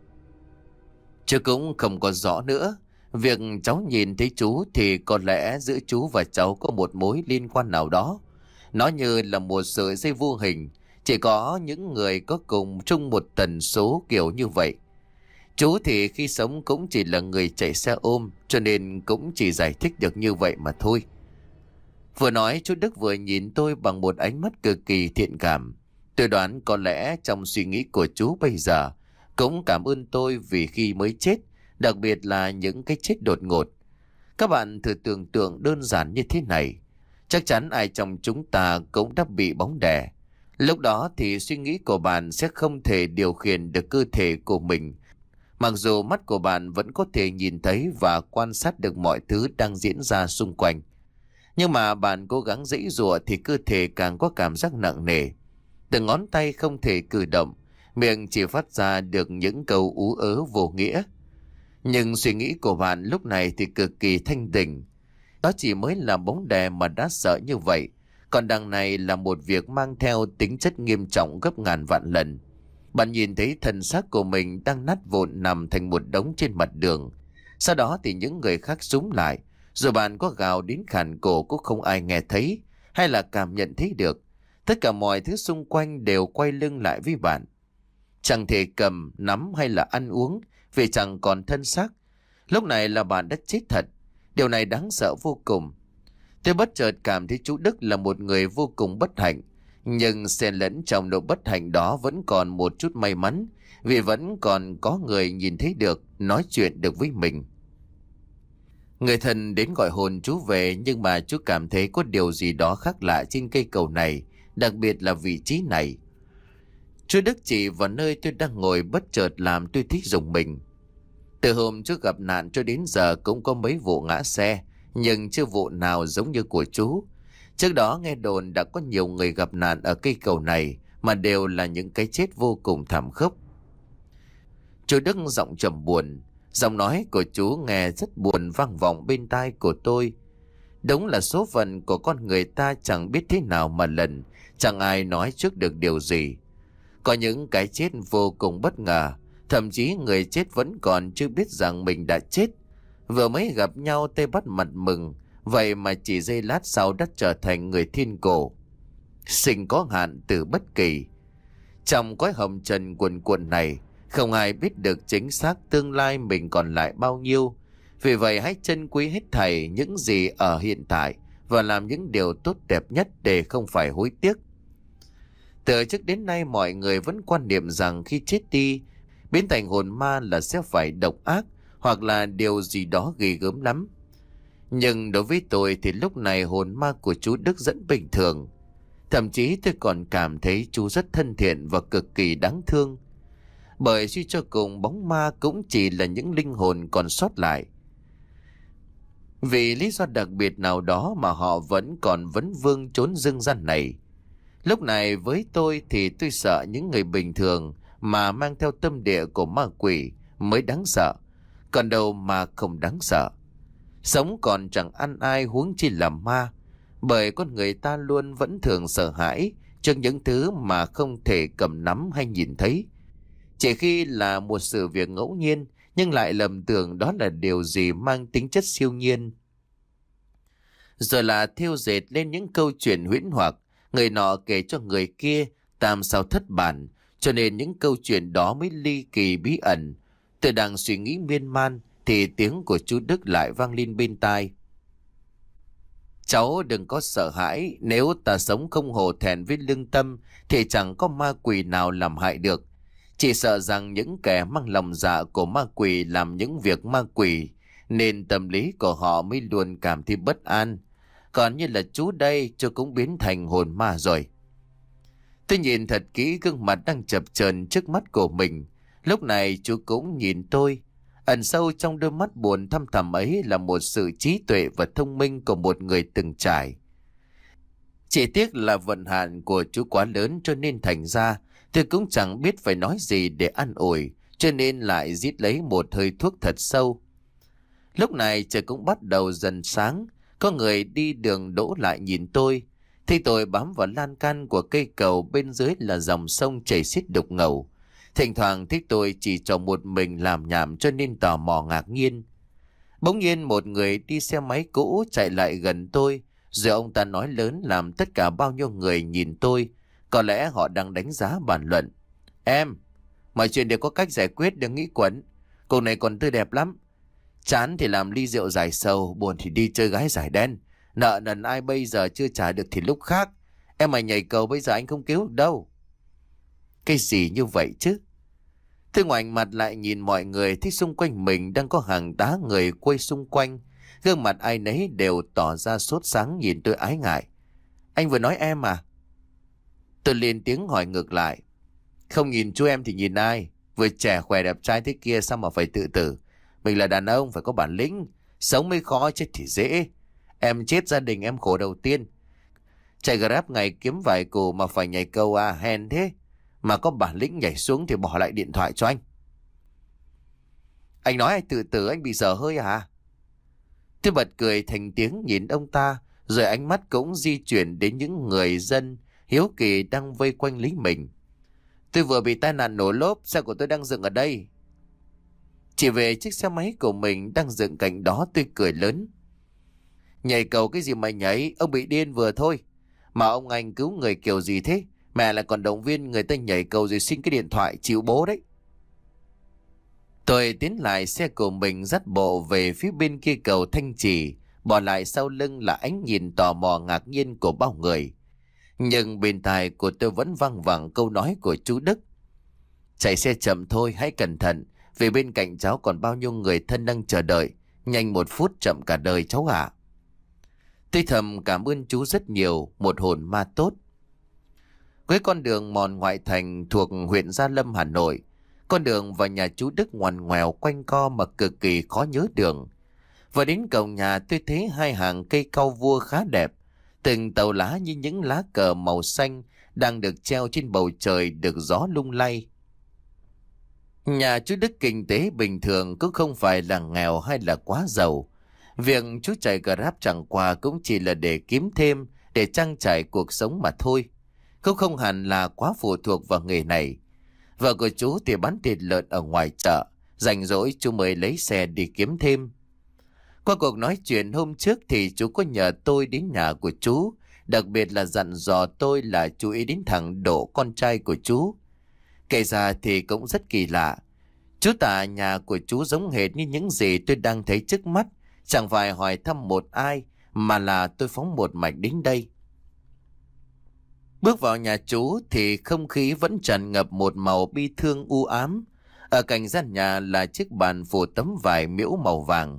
Chứ cũng không có rõ nữa. Việc cháu nhìn thấy chú thì có lẽ giữa chú và cháu có một mối liên quan nào đó. Nó như là một sợi dây vô hình. Chỉ có những người có cùng chung một tần số kiểu như vậy. Chú thì khi sống cũng chỉ là người chạy xe ôm, cho nên cũng chỉ giải thích được như vậy mà thôi. Vừa nói, chú Đức vừa nhìn tôi bằng một ánh mắt cực kỳ thiện cảm. Tôi đoán có lẽ trong suy nghĩ của chú bây giờ cũng cảm ơn tôi vì khi mới chết, đặc biệt là những cái chết đột ngột. Các bạn thử tưởng tượng đơn giản như thế này. Chắc chắn ai trong chúng ta cũng đã bị bóng đè. Lúc đó thì suy nghĩ của bạn sẽ không thể điều khiển được cơ thể của mình. Mặc dù mắt của bạn vẫn có thể nhìn thấy và quan sát được mọi thứ đang diễn ra xung quanh. Nhưng mà bạn cố gắng giãy giụa thì cơ thể càng có cảm giác nặng nề. Từng ngón tay không thể cử động, miệng chỉ phát ra được những câu ú ớ vô nghĩa. Nhưng suy nghĩ của bạn lúc này thì cực kỳ thanh tỉnh. Đó chỉ mới là bóng đè mà đã sợ như vậy. Còn đằng này là một việc mang theo tính chất nghiêm trọng gấp ngàn vạn lần. Bạn nhìn thấy thân xác của mình đang nát vụn nằm thành một đống trên mặt đường. Sau đó thì những người khác xúm lại. Rồi bạn có gào đến khản cổ cũng không ai nghe thấy hay là cảm nhận thấy được. Tất cả mọi thứ xung quanh đều quay lưng lại với bạn. Chẳng thể cầm, nắm hay là ăn uống vì chẳng còn thân xác. Lúc này là bạn đã chết thật. Điều này đáng sợ vô cùng. Tôi bất chợt cảm thấy chú Đức là một người vô cùng bất hạnh. Nhưng xen lẫn trong nỗi bất hạnh đó vẫn còn một chút may mắn, vì vẫn còn có người nhìn thấy được, nói chuyện được với mình. Người thân đến gọi hồn chú về, nhưng mà chú cảm thấy có điều gì đó khác lạ trên cây cầu này, đặc biệt là vị trí này. Chú Đức chỉ vào nơi tôi đang ngồi bất chợt làm tôi thích rùng mình. Từ hôm trước gặp nạn cho đến giờ cũng có mấy vụ ngã xe, nhưng chưa vụ nào giống như của chú. Trước đó nghe đồn đã có nhiều người gặp nạn ở cây cầu này, mà đều là những cái chết vô cùng thảm khốc. Chú Đức giọng trầm buồn, giọng nói của chú nghe rất buồn vang vọng bên tai của tôi. Đúng là số phận của con người ta chẳng biết thế nào mà lần, chẳng ai nói trước được điều gì. Có những cái chết vô cùng bất ngờ, thậm chí người chết vẫn còn chưa biết rằng mình đã chết. Vừa mới gặp nhau tay bắt mặt mừng, vậy mà chỉ giây lát sau đã trở thành người thiên cổ. Sinh có hạn từ bất kỳ. Trong cõi hồng trần cuồn cuộn này, không ai biết được chính xác tương lai mình còn lại bao nhiêu. Vì vậy hãy trân quý hết thảy những gì ở hiện tại và làm những điều tốt đẹp nhất để không phải hối tiếc. Từ trước đến nay mọi người vẫn quan niệm rằng khi chết đi, biến thành hồn ma là sẽ phải độc ác hoặc là điều gì đó ghê gớm lắm. Nhưng đối với tôi thì lúc này hồn ma của chú Đức rất bình thường. Thậm chí tôi còn cảm thấy chú rất thân thiện và cực kỳ đáng thương. Bởi suy cho cùng bóng ma cũng chỉ là những linh hồn còn sót lại. Vì lý do đặc biệt nào đó mà họ vẫn còn vấn vương chốn dương gian này. Lúc này với tôi thì tôi sợ những người bình thường mà mang theo tâm địa của ma quỷ mới đáng sợ. Còn đâu mà không đáng sợ. Sống còn chẳng ăn ai huống chi là ma. Bởi con người ta luôn vẫn thường sợ hãi trước những thứ mà không thể cầm nắm hay nhìn thấy. Chỉ khi là một sự việc ngẫu nhiên nhưng lại lầm tưởng đó là điều gì mang tính chất siêu nhiên. Rồi là thêu dệt lên những câu chuyện huyễn hoặc, người nọ kể cho người kia tam sao thất bản, cho nên những câu chuyện đó mới ly kỳ bí ẩn. Tôi đang suy nghĩ miên man thì tiếng của chú Đức lại vang lên bên tai. Cháu đừng có sợ hãi, nếu ta sống không hổ thẹn với lương tâm thì chẳng có ma quỷ nào làm hại được. Chỉ sợ rằng những kẻ mang lòng dạ của ma quỷ làm những việc ma quỷ, nên tâm lý của họ mới luôn cảm thấy bất an. Còn như là chú đây, chú cũng biến thành hồn ma rồi. Tôi nhìn thật kỹ gương mặt đang chập chờn trước mắt của mình. Lúc này chú cũng nhìn tôi. Ẩn sâu trong đôi mắt buồn thăm thẳm ấy là một sự trí tuệ và thông minh của một người từng trải. Chỉ tiếc là vận hạn của chú quá lớn cho nên thành ra tôi cũng chẳng biết phải nói gì để an ủi, cho nên lại rít lấy một hơi thuốc thật sâu. Lúc này trời cũng bắt đầu dần sáng, có người đi đường đỗ lại nhìn tôi. Thì tôi bám vào lan can của cây cầu, bên dưới là dòng sông chảy xiết đục ngầu. Thỉnh thoảng thích tôi chỉ cho một mình làm nhảm cho nên tò mò ngạc nhiên. Bỗng nhiên một người đi xe máy cũ chạy lại gần tôi, rồi ông ta nói lớn làm tất cả bao nhiêu người nhìn tôi. Có lẽ họ đang đánh giá bàn luận. Em, mọi chuyện đều có cách giải quyết, đừng nghĩ quẩn. Cô này còn tươi đẹp lắm. Chán thì làm ly rượu giải sầu, buồn thì đi chơi gái giải đen. Nợ nần ai bây giờ chưa trả được thì lúc khác. Em mày nhảy cầu bây giờ anh không cứu được đâu. Cái gì như vậy chứ? Tôi ngoảnh mặt lại nhìn mọi người, thấy xung quanh mình đang có hàng tá người quay xung quanh. Gương mặt ai nấy đều tỏ ra sốt sáng nhìn tôi ái ngại. Anh vừa nói em à? Tôi lên tiếng hỏi ngược lại. Không nhìn chú em thì nhìn ai? Vừa trẻ khỏe đẹp trai thế kia sao mà phải tự tử? Mình là đàn ông phải có bản lĩnh. Sống mới khó, chết thì dễ. Em chết gia đình em khổ đầu tiên. Chạy Grab ngày kiếm vài củ mà phải nhảy cầu à, hèn thế. Mà có bản lĩnh nhảy xuống thì bỏ lại điện thoại cho anh. Anh nói anh tự tử, anh bị dở hơi à? Tôi bật cười thành tiếng nhìn ông ta, rồi ánh mắt cũng di chuyển đến những người dân hiếu kỳ đang vây quanh Lý mình. Tôi vừa bị tai nạn nổ lốp, xe của tôi đang dựng ở đây. Chỉ về chiếc xe máy của mình đang dựng cạnh đó, tôi cười lớn. Nhảy cầu cái gì mà nhảy, ông bị điên vừa thôi. Mà ông anh cứu người kiểu gì thế? Mẹ lại còn động viên người ta nhảy cầu rồi xin cái điện thoại, chịu bố đấy. Tôi tiến lại xe của mình dắt bộ về phía bên kia cầu Thanh Trì, bỏ lại sau lưng là ánh nhìn tò mò ngạc nhiên của bao người. Nhưng bên tai của tôi vẫn văng vẳng câu nói của chú Đức. Chạy xe chậm thôi, hãy cẩn thận, vì bên cạnh cháu còn bao nhiêu người thân đang chờ đợi. Nhanh một phút chậm cả đời cháu ạ. Tôi thầm cảm ơn chú rất nhiều, một hồn ma tốt. Với con đường mòn ngoại thành thuộc huyện Gia Lâm, Hà Nội, con đường vào nhà chú Đức ngoằn ngoèo quanh co mà cực kỳ khó nhớ đường. Và đến cổng nhà tôi thấy hai hàng cây cau vua khá đẹp, từng tàu lá như những lá cờ màu xanh đang được treo trên bầu trời được gió lung lay. Nhà chú Đức kinh tế bình thường, cũng không phải là nghèo hay là quá giàu. Việc chú chạy Grab chẳng qua cũng chỉ là để kiếm thêm, để trang trải cuộc sống mà thôi. Cũng không hẳn là quá phụ thuộc vào nghề này. Vợ của chú thì bán thịt lợn ở ngoài chợ, rảnh rỗi chú mới lấy xe đi kiếm thêm. Qua cuộc nói chuyện hôm trước thì chú có nhờ tôi đến nhà của chú, đặc biệt là dặn dò tôi là chú ý đến thằng Độ, con trai của chú. Kể ra thì cũng rất kỳ lạ. Chú tả nhà của chú giống hệt như những gì tôi đang thấy trước mắt, chẳng phải hỏi thăm một ai, mà là tôi phóng một mạch đến đây. Bước vào nhà chú thì không khí vẫn tràn ngập một màu bi thương u ám. Ở cạnh gian nhà là chiếc bàn phủ tấm vải miễu màu vàng,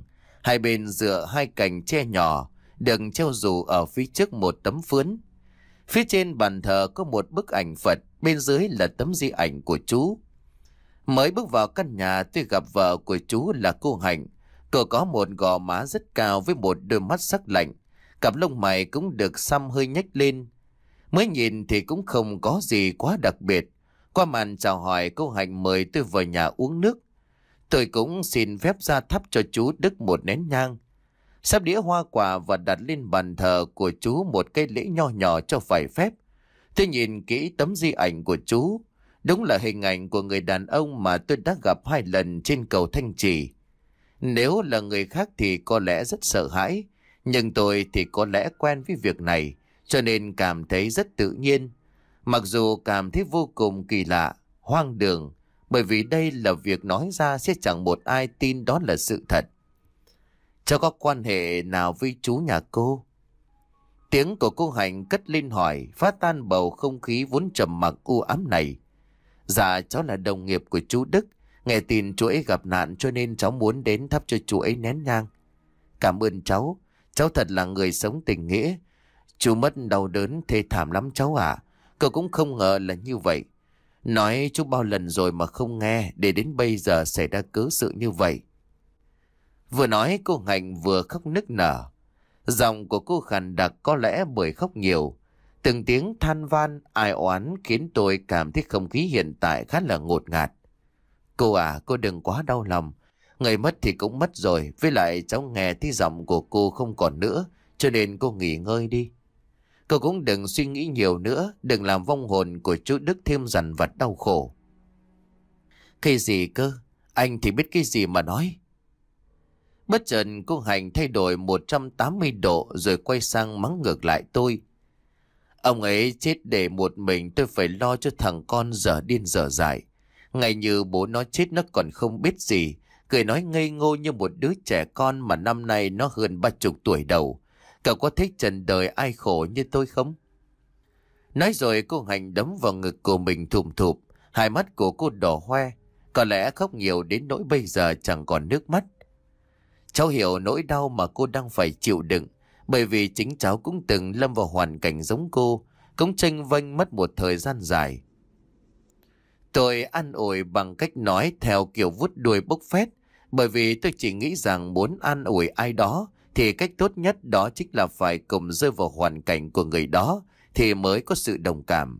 Hai bên dựa hai cành tre nhỏ, đừng treo dù ở phía trước một tấm phướn. Phía trên bàn thờ có một bức ảnh Phật, bên dưới là tấm di ảnh của chú. Mới bước vào căn nhà, tôi gặp vợ của chú là cô Hạnh. Cô có một gò má rất cao với một đôi mắt sắc lạnh, cặp lông mày cũng được xăm hơi nhếch lên. Mới nhìn thì cũng không có gì quá đặc biệt. Qua màn chào hỏi, cô Hạnh mời tôi vào nhà uống nước. Tôi cũng xin phép ra thắp cho chú Đức một nén nhang, sắp đĩa hoa quả và đặt lên bàn thờ của chú một cây lễ nho nhỏ cho phải phép. Tôi nhìn kỹ tấm di ảnh của chú, đúng là hình ảnh của người đàn ông mà tôi đã gặp hai lần trên cầu Thanh Trì. Nếu là người khác thì có lẽ rất sợ hãi, nhưng tôi thì có lẽ quen với việc này, cho nên cảm thấy rất tự nhiên. Mặc dù cảm thấy vô cùng kỳ lạ, hoang đường, bởi vì đây là việc nói ra sẽ chẳng một ai tin đó là sự thật. Cháu có quan hệ nào với chú nhà cô? Tiếng của cô Hạnh cất lên hỏi, phá tan bầu không khí vốn trầm mặc u ám này. Dạ, cháu là đồng nghiệp của chú Đức. Nghe tin chú ấy gặp nạn cho nên cháu muốn đến thắp cho chú ấy nén nhang. Cảm ơn cháu. Cháu thật là người sống tình nghĩa. Chú mất đau đớn thê thảm lắm cháu ạ. Cậu cũng không ngờ là như vậy. Nói chú bao lần rồi mà không nghe, để đến bây giờ xảy ra cớ sự như vậy. Vừa nói cô Hạnh vừa khóc nức nở. Giọng của cô khàn đặc, có lẽ bởi khóc nhiều. Từng tiếng than van, ai oán khiến tôi cảm thấy không khí hiện tại khá là ngột ngạt. Cô à, cô đừng quá đau lòng. Người mất thì cũng mất rồi. Với lại cháu nghe thấy giọng của cô không còn nữa, cho nên cô nghỉ ngơi đi. Cô cũng đừng suy nghĩ nhiều nữa, đừng làm vong hồn của chú Đức thêm dằn vặt đau khổ. Cái gì cơ? Anh thì biết cái gì mà nói. Bất chợt cô Hạnh thay đổi một trăm tám mươi độ rồi quay sang mắng ngược lại tôi. Ông ấy chết để một mình tôi phải lo cho thằng con dở điên dở dại. Ngày như bố nó chết nó còn không biết gì, cười nói ngây ngô như một đứa trẻ con mà năm nay nó hơn ba chục tuổi đầu. Cậu có thấy trần đời ai khổ như tôi không? Nói rồi cô Hạnh đấm vào ngực của mình thùm thụp, hai mắt của cô đỏ hoe, có lẽ khóc nhiều đến nỗi bây giờ chẳng còn nước mắt. Cháu hiểu nỗi đau mà cô đang phải chịu đựng, bởi vì chính cháu cũng từng lâm vào hoàn cảnh giống cô, cũng chênh vênh mất một thời gian dài. Tôi an ủi bằng cách nói theo kiểu vuốt đuôi bốc phét, bởi vì tôi chỉ nghĩ rằng muốn an ủi ai đó thì cách tốt nhất đó chính là phải cùng rơi vào hoàn cảnh của người đó thì mới có sự đồng cảm,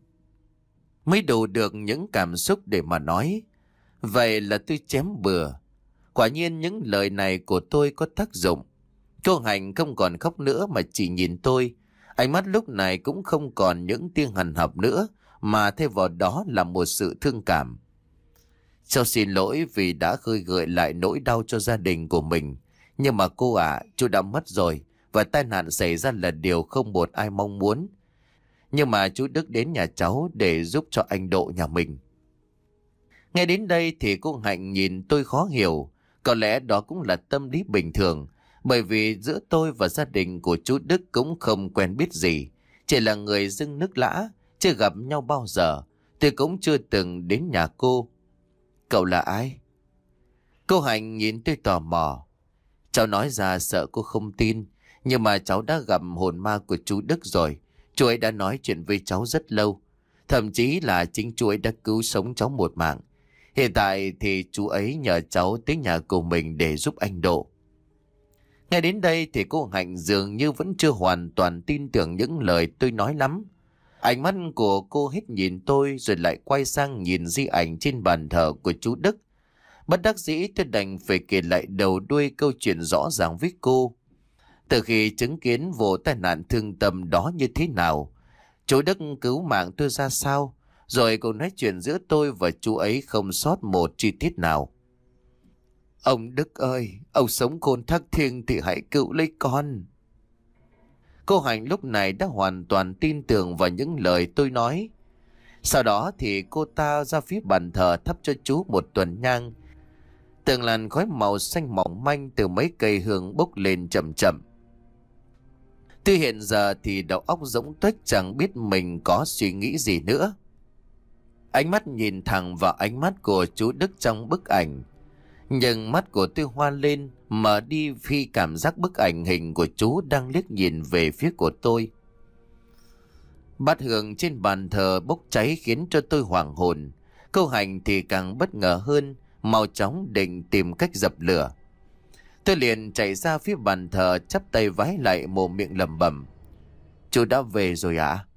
mới đủ được những cảm xúc để mà nói. Vậy là tôi chém bừa. Quả nhiên những lời này của tôi có tác dụng. Cô Hạnh không còn khóc nữa mà chỉ nhìn tôi. Ánh mắt lúc này cũng không còn những tia hằn học nữa, mà thay vào đó là một sự thương cảm. Cháu xin lỗi vì đã khơi gợi lại nỗi đau cho gia đình của mình. Nhưng mà cô ạ, chú đã mất rồi, và tai nạn xảy ra là điều không một ai mong muốn. Nhưng mà chú Đức đến nhà cháu để giúp cho anh Độ nhà mình. Nghe đến đây thì cô Hạnh nhìn tôi khó hiểu. Có lẽ đó cũng là tâm lý bình thường, bởi vì giữa tôi và gia đình của chú Đức cũng không quen biết gì. Chỉ là người dưng nước lã, chưa gặp nhau bao giờ. Tôi cũng chưa từng đến nhà cô. Cậu là ai? Cô Hạnh nhìn tôi tò mò. Cháu nói ra sợ cô không tin, nhưng mà cháu đã gặp hồn ma của chú Đức rồi. Chú ấy đã nói chuyện với cháu rất lâu. Thậm chí là chính chú ấy đã cứu sống cháu một mạng. Hiện tại thì chú ấy nhờ cháu tới nhà của mình để giúp anh Độ. Nghe đến đây thì cô Hạnh dường như vẫn chưa hoàn toàn tin tưởng những lời tôi nói lắm. Ánh mắt của cô hết nhìn tôi rồi lại quay sang nhìn di ảnh trên bàn thờ của chú Đức. Bất đắc dĩ tôi đành phải kể lại đầu đuôi câu chuyện rõ ràng với cô. Từ khi chứng kiến vụ tai nạn thương tâm đó như thế nào, chú Đức cứu mạng tôi ra sao, rồi cô nói chuyện giữa tôi và chú ấy không sót một chi tiết nào. Ông Đức ơi, ông sống khôn thác thiêng thì hãy cứu lấy con. Cô Hạnh lúc này đã hoàn toàn tin tưởng vào những lời tôi nói. Sau đó thì cô ta ra phía bàn thờ thắp cho chú một tuần nhang. Từng làn khói màu xanh mỏng manh từ mấy cây hương bốc lên chậm chậm. Tuy hiện giờ thì đầu óc rỗng tuếch, chẳng biết mình có suy nghĩ gì nữa. Ánh mắt nhìn thẳng vào ánh mắt của chú Đức trong bức ảnh. Nhưng mắt của tôi hoa lên, mở đi khi cảm giác bức ảnh hình của chú đang liếc nhìn về phía của tôi. Bát hương trên bàn thờ bốc cháy khiến cho tôi hoảng hồn. Câu Hành thì càng bất ngờ hơn, mau chóng định tìm cách dập lửa. Tôi liền chạy ra phía bàn thờ, chắp tay vái lại, mồm miệng lẩm bẩm: Chú đã về rồi ạ? À?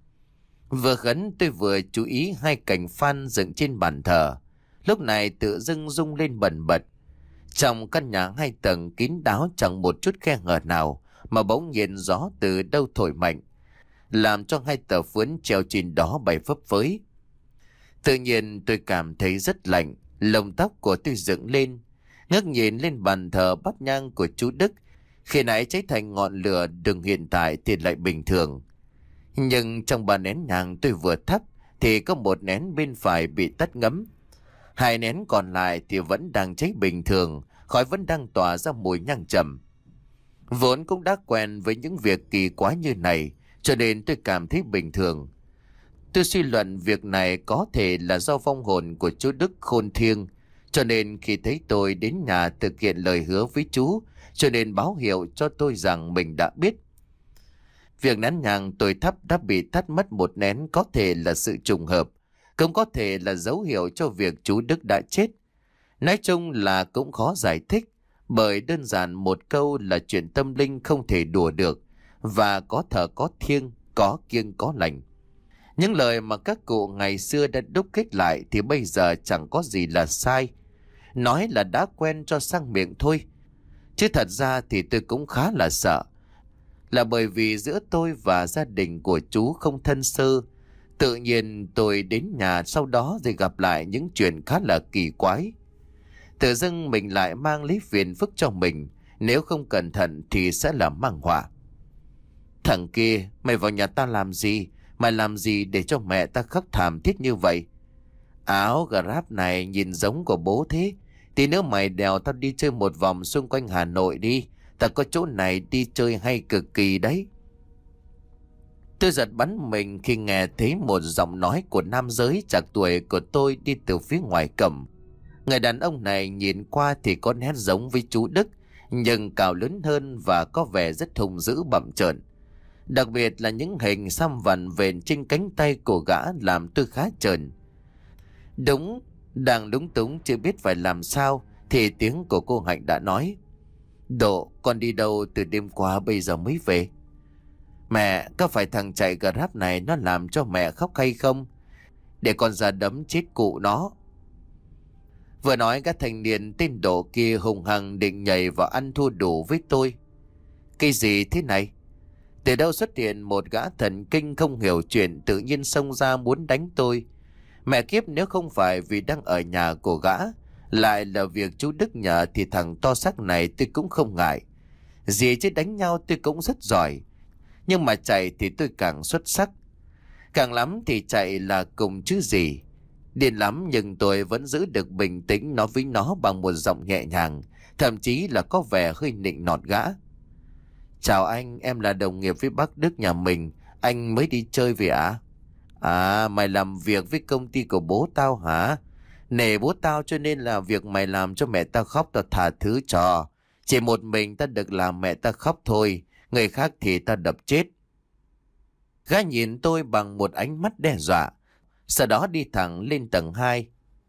Vừa khấn tôi vừa chú ý hai cành phan dựng trên bàn thờ, lúc này tự dưng rung lên bần bật. Trong căn nhà hai tầng kín đáo chẳng một chút khe hở nào, mà bỗng nhiên gió từ đâu thổi mạnh, làm cho hai tờ phướn treo trên đó bay phấp phới. Tự nhiên tôi cảm thấy rất lạnh, lông tóc của tôi dựng lên, ngước nhìn lên bàn thờ bát nhang của chú Đức. Khi nãy cháy thành ngọn lửa, đường hiện tại thì lại bình thường. Nhưng trong ba nén nhang tôi vừa thắp thì có một nén bên phải bị tắt ngấm. Hai nén còn lại thì vẫn đang cháy bình thường, khói vẫn đang tỏa ra mùi nhang trầm. Vốn cũng đã quen với những việc kỳ quái như này, cho nên tôi cảm thấy bình thường. Tôi suy luận việc này có thể là do vong hồn của chú Đức khôn thiêng, cho nên khi thấy tôi đến nhà thực hiện lời hứa với chú, cho nên báo hiệu cho tôi rằng mình đã biết. Việc nén nhang tôi thắp đã bị tắt mất một nén có thể là sự trùng hợp, cũng có thể là dấu hiệu cho việc chú Đức đã chết. Nói chung là cũng khó giải thích, bởi đơn giản một câu là chuyện tâm linh không thể đùa được, và có thờ có thiêng, có kiêng có lành. Những lời mà các cụ ngày xưa đã đúc kết lại thì bây giờ chẳng có gì là sai. Nói là đã quen cho sang miệng thôi. Chứ thật ra thì tôi cũng khá là sợ. Là bởi vì giữa tôi và gia đình của chú không thân sơ. Tự nhiên tôi đến nhà sau đó rồi gặp lại những chuyện khá là kỳ quái. Tự dưng mình lại mang lấy phiền phức cho mình. Nếu không cẩn thận thì sẽ là mang họa. Thằng kia, mày vào nhà ta làm gì? Mày làm gì để cho mẹ ta khóc thảm thiết như vậy? Áo Grab này nhìn giống của bố thế. Tí nữa mày đèo tao đi chơi một vòng xung quanh Hà Nội đi. Ta có chỗ này đi chơi hay cực kỳ đấy. Tôi giật bắn mình khi nghe thấy một giọng nói của nam giới trạc tuổi của tôi đi từ phía ngoài cổng. Người đàn ông này nhìn qua thì có nét giống với chú Đức, nhưng cao lớn hơn và có vẻ rất hung dữ bặm trợn. Đặc biệt là những hình xăm vằn vện trên cánh tay của gã làm tôi khá trợn. Đúng, đang lúng túng chưa biết phải làm sao thì tiếng của cô Hạnh đã nói: Độ, con đi đâu từ đêm qua bây giờ mới về? Mẹ, có phải thằng chạy Grab này nó làm cho mẹ khóc hay không? Để con ra đấm chết cụ nó. Vừa nói các thanh niên tên Độ kia hùng hăng định nhảy vào ăn thua đủ với tôi. Cái gì thế này? Từ đâu xuất hiện một gã thần kinh không hiểu chuyện tự nhiên xông ra muốn đánh tôi? Mẹ kiếp, nếu không phải vì đang ở nhà của gã, lại là việc chú Đức nhờ thì thằng to xác này tôi cũng không ngại. Gì chứ đánh nhau tôi cũng rất giỏi. Nhưng mà chạy thì tôi càng xuất sắc. Càng lắm thì chạy là cùng chứ gì. Điên lắm nhưng tôi vẫn giữ được bình tĩnh nói với nó bằng một giọng nhẹ nhàng, thậm chí là có vẻ hơi nịnh nọt gã. Chào anh, em là đồng nghiệp với bác Đức nhà mình. Anh mới đi chơi về à? À, mày làm việc với công ty của bố tao hả? Nể bố tao cho nên là việc mày làm cho mẹ tao khóc tao tha thứ cho. Chỉ một mình ta được làm mẹ ta khóc thôi, người khác thì ta đập chết. Gã nhìn tôi bằng một ánh mắt đe dọa, sau đó đi thẳng lên tầng hai.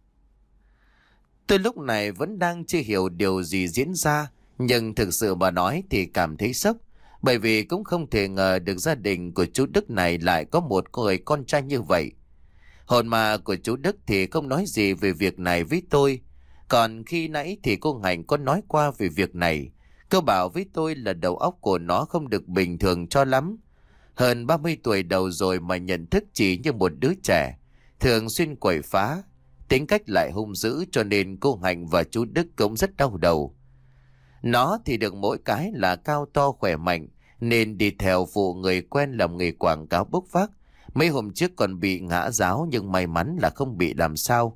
Tôi lúc này vẫn đang chưa hiểu điều gì diễn ra, nhưng thực sự mà nói thì cảm thấy sốc, bởi vì cũng không thể ngờ được gia đình của chú Đức này lại có một người con trai như vậy. Hồn ma của chú Đức thì không nói gì về việc này với tôi, còn khi nãy thì cô Hạnh có nói qua về việc này. Cô bảo với tôi là đầu óc của nó không được bình thường cho lắm. Hơn ba mươi tuổi đầu rồi mà nhận thức chỉ như một đứa trẻ, thường xuyên quậy phá, tính cách lại hung dữ, cho nên cô Hạnh và chú Đức cũng rất đau đầu. Nó thì được mỗi cái là cao to khỏe mạnh, nên đi theo phụ người quen làm nghề quảng cáo bốc vác. Mấy hôm trước còn bị ngã giáo nhưng may mắn là không bị làm sao.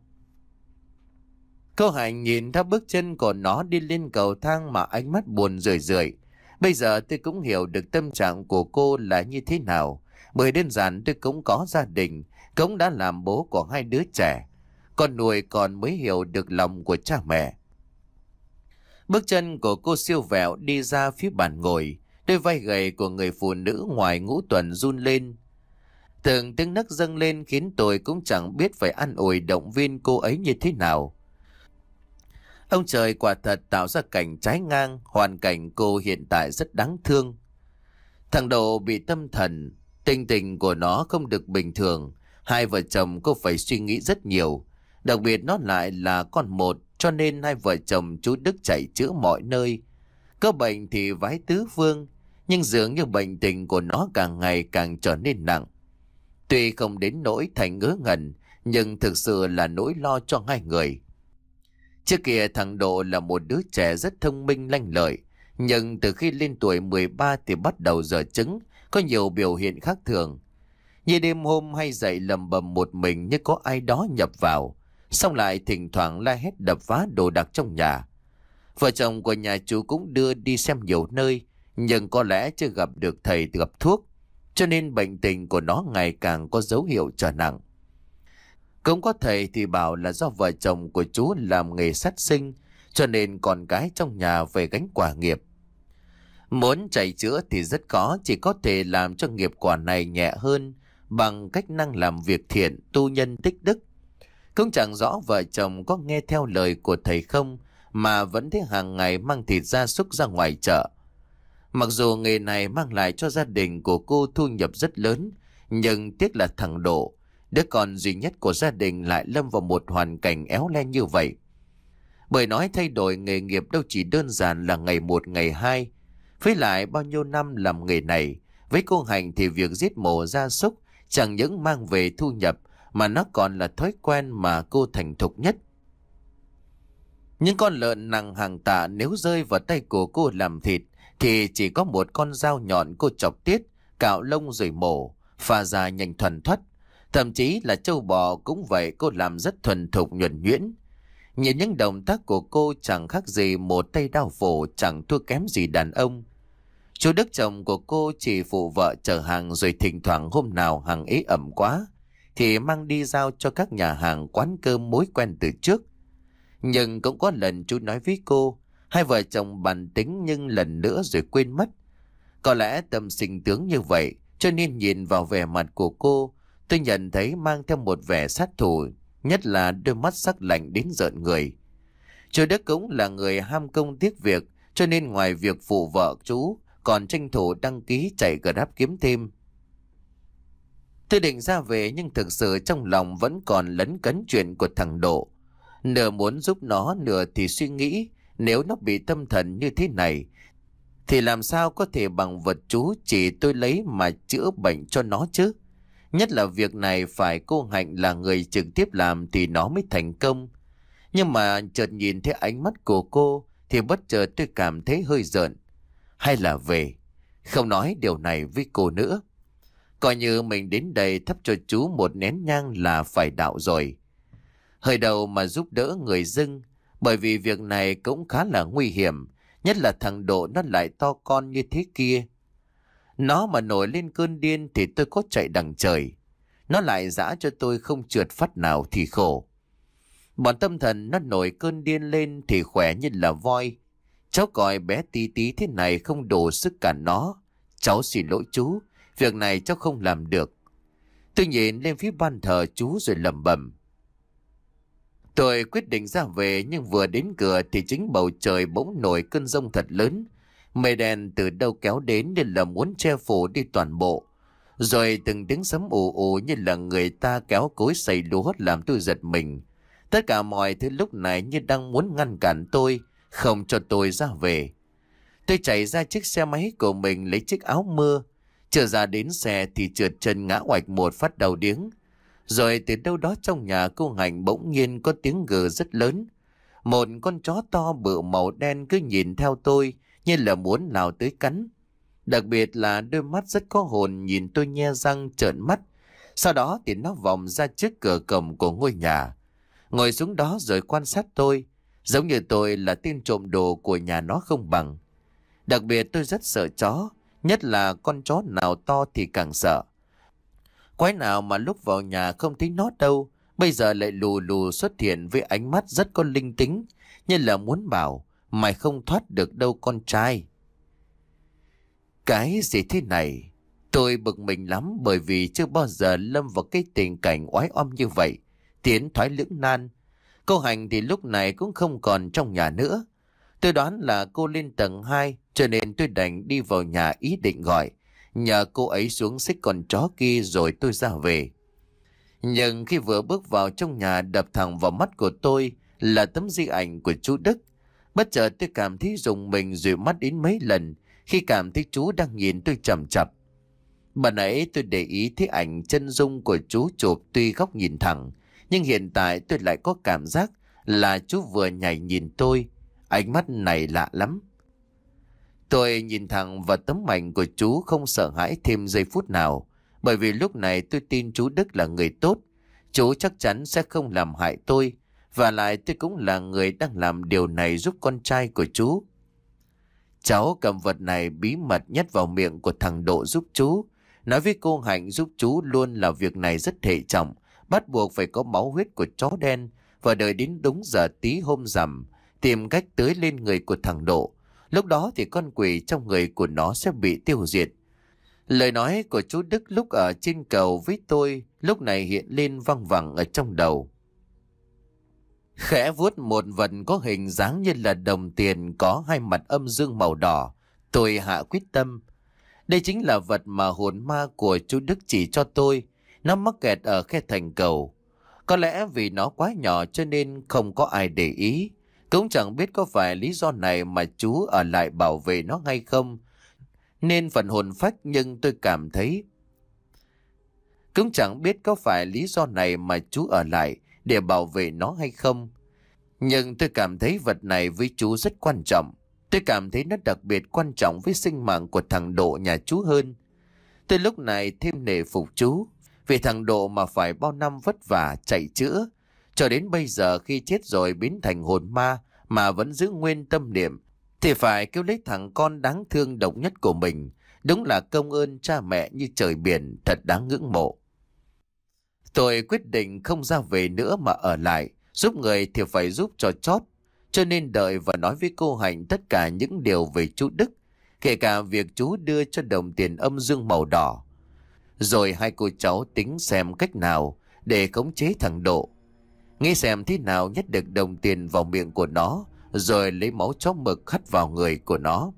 Cô Hạnh nhìn theo bước chân của nó đi lên cầu thang mà ánh mắt buồn rười rượi. Bây giờ tôi cũng hiểu được tâm trạng của cô là như thế nào. Bởi đơn giản tôi cũng có gia đình, cũng đã làm bố của hai đứa trẻ. Con nuôi còn mới hiểu được lòng của cha mẹ. Bước chân của cô siêu vẹo đi ra phía bàn ngồi, đôi vai gầy của người phụ nữ ngoài ngũ tuần run lên. Từng tiếng nấc dâng lên khiến tôi cũng chẳng biết phải an ủi động viên cô ấy như thế nào. Ông trời quả thật tạo ra cảnh trái ngang, hoàn cảnh cô hiện tại rất đáng thương. Thằng Độ bị tâm thần, tình tình của nó không được bình thường. Hai vợ chồng cô phải suy nghĩ rất nhiều. Đặc biệt nó lại là con một, cho nên hai vợ chồng chú Đức chạy chữa mọi nơi. Có bệnh thì vái tứ phương, nhưng dường như bệnh tình của nó càng ngày càng trở nên nặng. Tuy không đến nỗi thành ngớ ngẩn, nhưng thực sự là nỗi lo cho hai người. Trước kia thằng Độ là một đứa trẻ rất thông minh lanh lợi, nhưng từ khi lên tuổi mười ba thì bắt đầu dở chứng, có nhiều biểu hiện khác thường. Như đêm hôm hay dậy lầm bầm một mình như có ai đó nhập vào, xong lại thỉnh thoảng la hét đập phá đồ đạc trong nhà. Vợ chồng của nhà chú cũng đưa đi xem nhiều nơi, nhưng có lẽ chưa gặp được thầy gặp thuốc, cho nên bệnh tình của nó ngày càng có dấu hiệu trở nặng. Cũng có thầy thì bảo là do vợ chồng của chú làm nghề sát sinh, cho nên con cái trong nhà về gánh quả nghiệp. Muốn chạy chữa thì rất khó, chỉ có thể làm cho nghiệp quả này nhẹ hơn bằng cách năng làm việc thiện, tu nhân tích đức. Cũng chẳng rõ vợ chồng có nghe theo lời của thầy không, mà vẫn thấy hàng ngày mang thịt gia súc ra ngoài chợ. Mặc dù nghề này mang lại cho gia đình của cô thu nhập rất lớn, nhưng tiếc là thằng Độ, đứa con duy nhất của gia đình, lại lâm vào một hoàn cảnh éo le như vậy. Bởi nói thay đổi nghề nghiệp đâu chỉ đơn giản là ngày một ngày hai. Với lại bao nhiêu năm làm nghề này, với cô Hạnh thì việc giết mổ gia súc chẳng những mang về thu nhập, mà nó còn là thói quen mà cô thành thục nhất. Những con lợn nặng hàng tạ nếu rơi vào tay của cô làm thịt, thì chỉ có một con dao nhọn cô chọc tiết, cạo lông rồi mổ, pha ra nhanh thuần thoắt. Thậm chí là trâu bò cũng vậy, cô làm rất thuần thục nhuần nhuyễn. Nhìn những động tác của cô chẳng khác gì một tay đao phổ, chẳng thua kém gì đàn ông. Chú Đức chồng của cô chỉ phụ vợ chở hàng, rồi thỉnh thoảng hôm nào hàng ế ẩm quá thì mang đi giao cho các nhà hàng quán cơm mối quen từ trước. Nhưng cũng có lần chú nói với cô, hai vợ chồng bàn tính nhưng lần nữa rồi quên mất. Có lẽ tâm sinh tướng như vậy, cho nên nhìn vào vẻ mặt của cô, tôi nhận thấy mang theo một vẻ sát thủ, nhất là đôi mắt sắc lạnh đến rợn người. Chú Đức cũng là người ham công tiếc việc, cho nên ngoài việc phụ vợ chú, còn tranh thủ đăng ký chạy Grab kiếm thêm. Tôi định ra về, nhưng thực sự trong lòng vẫn còn lấn cấn chuyện của thằng Độ. Nửa muốn giúp nó, nửa thì suy nghĩ nếu nó bị tâm thần như thế này thì làm sao có thể bằng vật chú chỉ tôi lấy mà chữa bệnh cho nó chứ. Nhất là việc này phải cô Hạnh là người trực tiếp làm thì nó mới thành công. Nhưng mà chợt nhìn thấy ánh mắt của cô thì bất chợt tôi cảm thấy hơi giận. Hay là về, không nói điều này với cô nữa. Coi như mình đến đây thắp cho chú một nén nhang là phải đạo rồi. Hơi đầu mà giúp đỡ người dưng, bởi vì việc này cũng khá là nguy hiểm, nhất là thằng Độ nó lại to con như thế kia. Nó mà nổi lên cơn điên thì tôi có chạy đằng trời. Nó lại dã cho tôi không trượt phát nào thì khổ. Bọn tâm thần nó nổi cơn điên lên thì khỏe như là voi. Cháu coi bé tí tí thế này không đủ sức cả nó. Cháu xin lỗi chú, việc này cháu không làm được. Tôi nhìn lên phía ban thờ chú rồi lẩm bẩm. Tôi quyết định ra về, nhưng vừa đến cửa thì chính bầu trời bỗng nổi cơn giông thật lớn. Mây đen từ đâu kéo đến nên là muốn che phủ đi toàn bộ. Rồi từng tiếng sấm ù ù như là người ta kéo cối xay lúa làm tôi giật mình. Tất cả mọi thứ lúc này như đang muốn ngăn cản tôi, không cho tôi ra về. Tôi chạy ra chiếc xe máy của mình lấy chiếc áo mưa. Chưa ra đến xe thì trượt chân ngã oạch một phát đầu điếng. Rồi từ đâu đó trong nhà cô Hạnh bỗng nhiên có tiếng gừ rất lớn. Một con chó to bự màu đen cứ nhìn theo tôi như là muốn nào tới cắn. Đặc biệt là đôi mắt rất có hồn nhìn tôi nhe răng trợn mắt. Sau đó thì nó vòng ra trước cửa cổng của ngôi nhà, ngồi xuống đó rồi quan sát tôi, giống như tôi là tên trộm đồ của nhà nó không bằng. Đặc biệt tôi rất sợ chó, nhất là con chó nào to thì càng sợ. Quái nào mà lúc vào nhà không thấy nó đâu, bây giờ lại lù lù xuất hiện với ánh mắt rất có linh tính, như là muốn bảo mày không thoát được đâu con trai. Cái gì thế này? Tôi bực mình lắm bởi vì chưa bao giờ lâm vào cái tình cảnh oái oăm như vậy. Tiến thoái lưỡng nan. Cô Hạnh thì lúc này cũng không còn trong nhà nữa. Tôi đoán là cô lên tầng hai, cho nên tôi đành đi vào nhà ý định gọi, nhờ cô ấy xuống xích con chó kia rồi tôi ra về. Nhưng khi vừa bước vào trong nhà, đập thẳng vào mắt của tôi là tấm di ảnh của chú Đức. Bất chợt tôi cảm thấy rùng mình dụi mắt đến mấy lần khi cảm thấy chú đang nhìn tôi chằm chằm. Bà nãy tôi để ý thấy ảnh chân dung của chú chụp tuy góc nhìn thẳng, nhưng hiện tại tôi lại có cảm giác là chú vừa nhảy nhìn tôi. Ánh mắt này lạ lắm. Tôi nhìn thẳng vào tấm ảnh của chú không sợ hãi thêm giây phút nào, bởi vì lúc này tôi tin chú Đức là người tốt. Chú chắc chắn sẽ không làm hại tôi, và lại tôi cũng là người đang làm điều này giúp con trai của chú. Cháu cầm vật này bí mật nhét vào miệng của thằng Độ giúp chú. Nói với cô Hạnh giúp chú luôn là việc này rất hệ trọng, bắt buộc phải có máu huyết của chó đen, và đợi đến đúng giờ tí hôm rằm tìm cách tưới lên người của thằng Độ. Lúc đó thì con quỷ trong người của nó sẽ bị tiêu diệt. Lời nói của chú Đức lúc ở trên cầu với tôi lúc này hiện lên văng vẳng ở trong đầu. Khẽ vuốt một vật có hình dáng như là đồng tiền có hai mặt âm dương màu đỏ, tôi hạ quyết tâm. Đây chính là vật mà hồn ma của chú Đức chỉ cho tôi. Nó mắc kẹt ở khe thành cầu. Có lẽ vì nó quá nhỏ cho nên không có ai để ý. Cũng chẳng biết có phải lý do này mà chú ở lại bảo vệ nó hay không. Nên phần hồn phách nhưng tôi cảm thấy. Cũng chẳng biết có phải lý do này mà chú ở lại để bảo vệ nó hay không. Nhưng tôi cảm thấy vật này với chú rất quan trọng. Tôi cảm thấy nó đặc biệt quan trọng với sinh mạng của thằng Độ nhà chú hơn. Tôi lúc này thêm nể phục chú. Vì thằng Độ mà phải bao năm vất vả chạy chữa, cho đến bây giờ khi chết rồi biến thành hồn ma mà vẫn giữ nguyên tâm niệm, thì phải kêu lấy thằng con đáng thương độc nhất của mình. Đúng là công ơn cha mẹ như trời biển, thật đáng ngưỡng mộ. Tôi quyết định không ra về nữa mà ở lại. Giúp người thì phải giúp cho chót. Cho nên đợi và nói với cô Hạnh tất cả những điều về chú Đức, kể cả việc chú đưa cho đồng tiền âm dương màu đỏ. Rồi hai cô cháu tính xem cách nào để khống chế thằng Độ. Nghĩ xem thế nào nhét được đồng tiền vào miệng của nó, rồi lấy máu chó mực hắt vào người của nó.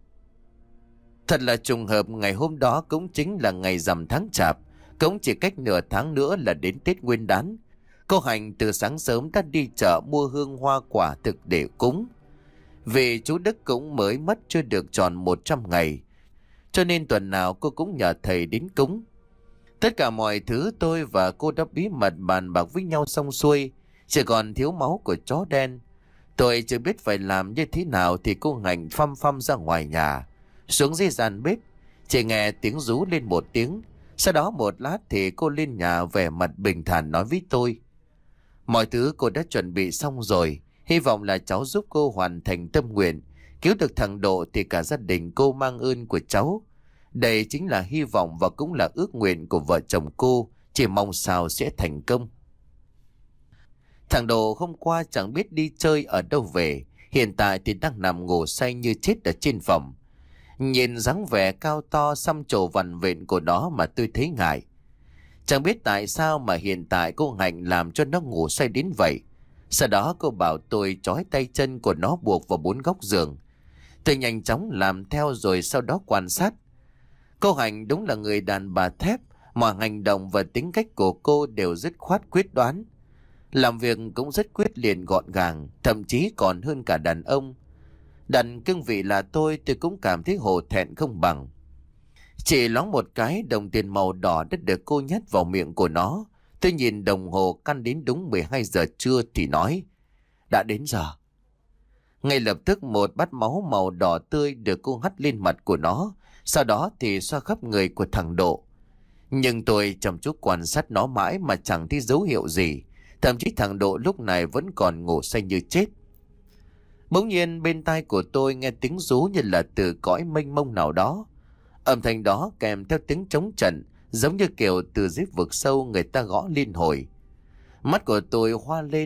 Thật là trùng hợp, ngày hôm đó cũng chính là ngày rằm tháng Chạp, cũng chỉ cách nửa tháng nữa là đến Tết Nguyên Đán. Cô Hạnh từ sáng sớm đã đi chợ mua hương hoa quả thực để cúng. Vì chú Đức cũng mới mất chưa được tròn một trăm ngày, cho nên tuần nào cô cũng nhờ thầy đến cúng. Tất cả mọi thứ tôi và cô đã bí mật bàn bạc với nhau xong xuôi, chỉ còn thiếu máu của chó đen. Tôi chưa biết phải làm như thế nào thì cô Hạnh phăm phăm ra ngoài nhà, xuống dưới gian bếp, chỉ nghe tiếng rú lên một tiếng. Sau đó một lát thì cô lên nhà vẻ mặt bình thản nói với tôi. Mọi thứ cô đã chuẩn bị xong rồi, hy vọng là cháu giúp cô hoàn thành tâm nguyện, cứu được thằng Độ thì cả gia đình cô mang ơn của cháu. Đây chính là hy vọng và cũng là ước nguyện của vợ chồng cô, chỉ mong sao sẽ thành công. Thằng Độ hôm qua chẳng biết đi chơi ở đâu về, hiện tại thì đang nằm ngủ say như chết ở trên phòng. Nhìn dáng vẻ cao to xăm trổ vằn vện của nó mà tôi thấy ngại. Chẳng biết tại sao mà hiện tại cô Hạnh làm cho nó ngủ say đến vậy. Sau đó cô bảo tôi trói tay chân của nó buộc vào bốn góc giường. Tôi nhanh chóng làm theo rồi sau đó quan sát. Cô Hạnh đúng là người đàn bà thép, mọi hành động và tính cách của cô đều dứt khoát quyết đoán. Làm việc cũng rất quyết liệt gọn gàng, thậm chí còn hơn cả đàn ông. Đặt cương vị là tôi, tôi cũng cảm thấy hổ thẹn không bằng. Chỉ loáng một cái, đồng tiền màu đỏ đã được cô nhét vào miệng của nó. Tôi nhìn đồng hồ căn đến đúng mười hai giờ trưa thì nói, đã đến giờ. Ngay lập tức một bát máu màu đỏ tươi được cô hắt lên mặt của nó, sau đó thì xoa khắp người của thằng Độ. Nhưng tôi chăm chút quan sát nó mãi mà chẳng thấy dấu hiệu gì, thậm chí thằng Độ lúc này vẫn còn ngủ say như chết. Bỗng nhiên bên tai của tôi nghe tiếng rú như là từ cõi mênh mông nào đó. Âm thanh đó kèm theo tiếng trống trận, giống như kiểu từ dưới vực sâu người ta gõ liên hồi. Mắt của tôi hoa lên,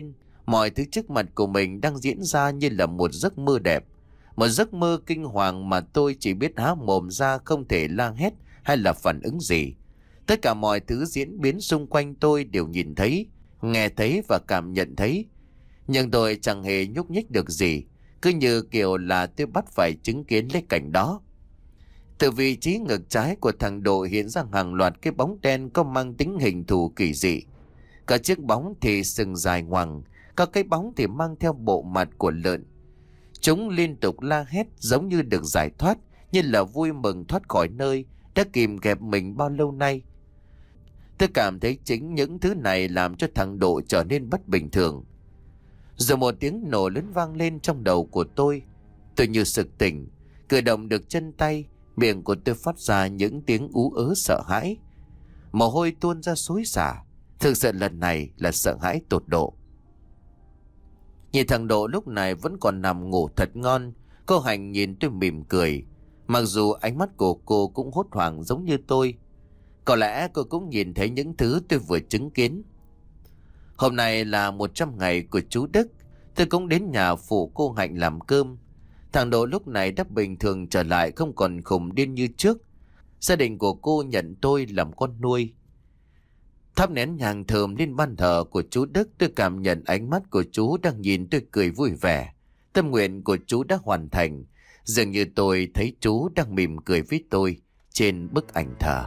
Mọi thứ trước mặt của mình đang diễn ra như là một giấc mơ đẹp. Một giấc mơ kinh hoàng mà tôi chỉ biết há mồm ra, không thể la hét hay là phản ứng gì. Tất cả mọi thứ diễn biến xung quanh tôi đều nhìn thấy, nghe thấy và cảm nhận thấy. Nhưng tôi chẳng hề nhúc nhích được gì, cứ như kiểu là tôi bắt phải chứng kiến lấy cảnh đó. Từ vị trí ngực trái của thằng Độ hiện ra hàng loạt cái bóng đen có mang tính hình thù kỳ dị. Cả chiếc bóng thì sừng dài ngoằng, các cái bóng thì mang theo bộ mặt của lợn. Chúng liên tục la hét giống như được giải thoát, như là vui mừng thoát khỏi nơi đã kìm kẹp mình bao lâu nay. Tôi cảm thấy chính những thứ này làm cho thằng Độ trở nên bất bình thường. Rồi một tiếng nổ lớn vang lên trong đầu của tôi. Tôi như sực tỉnh, cử động được chân tay, miệng của tôi phát ra những tiếng ú ớ sợ hãi. Mồ hôi tuôn ra xối xả, thực sự lần này là sợ hãi tột độ. Nhìn thằng Độ lúc này vẫn còn nằm ngủ thật ngon, cô Hạnh nhìn tôi mỉm cười. Mặc dù ánh mắt của cô cũng hốt hoảng giống như tôi. Có lẽ cô cũng nhìn thấy những thứ tôi vừa chứng kiến. Hôm nay là một trăm ngày của chú Đức. Tôi cũng đến nhà phụ cô Hạnh làm cơm. Thằng Độ lúc này đã bình thường trở lại, không còn khùng điên như trước. Gia đình của cô nhận tôi làm con nuôi. Thắp nén nhang thơm lên ban thờ của chú Đức, tôi cảm nhận ánh mắt của chú đang nhìn tôi cười vui vẻ. Tâm nguyện của chú đã hoàn thành. Dường như tôi thấy chú đang mỉm cười với tôi trên bức ảnh thờ.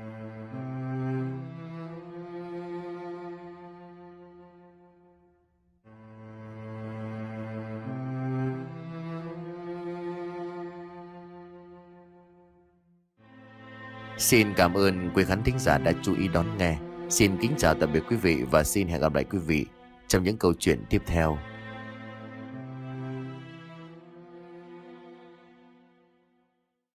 Xin cảm ơn quý khán thính giả đã chú ý đón nghe. Xin kính chào tạm biệt quý vị và xin hẹn gặp lại quý vị trong những câu chuyện tiếp theo.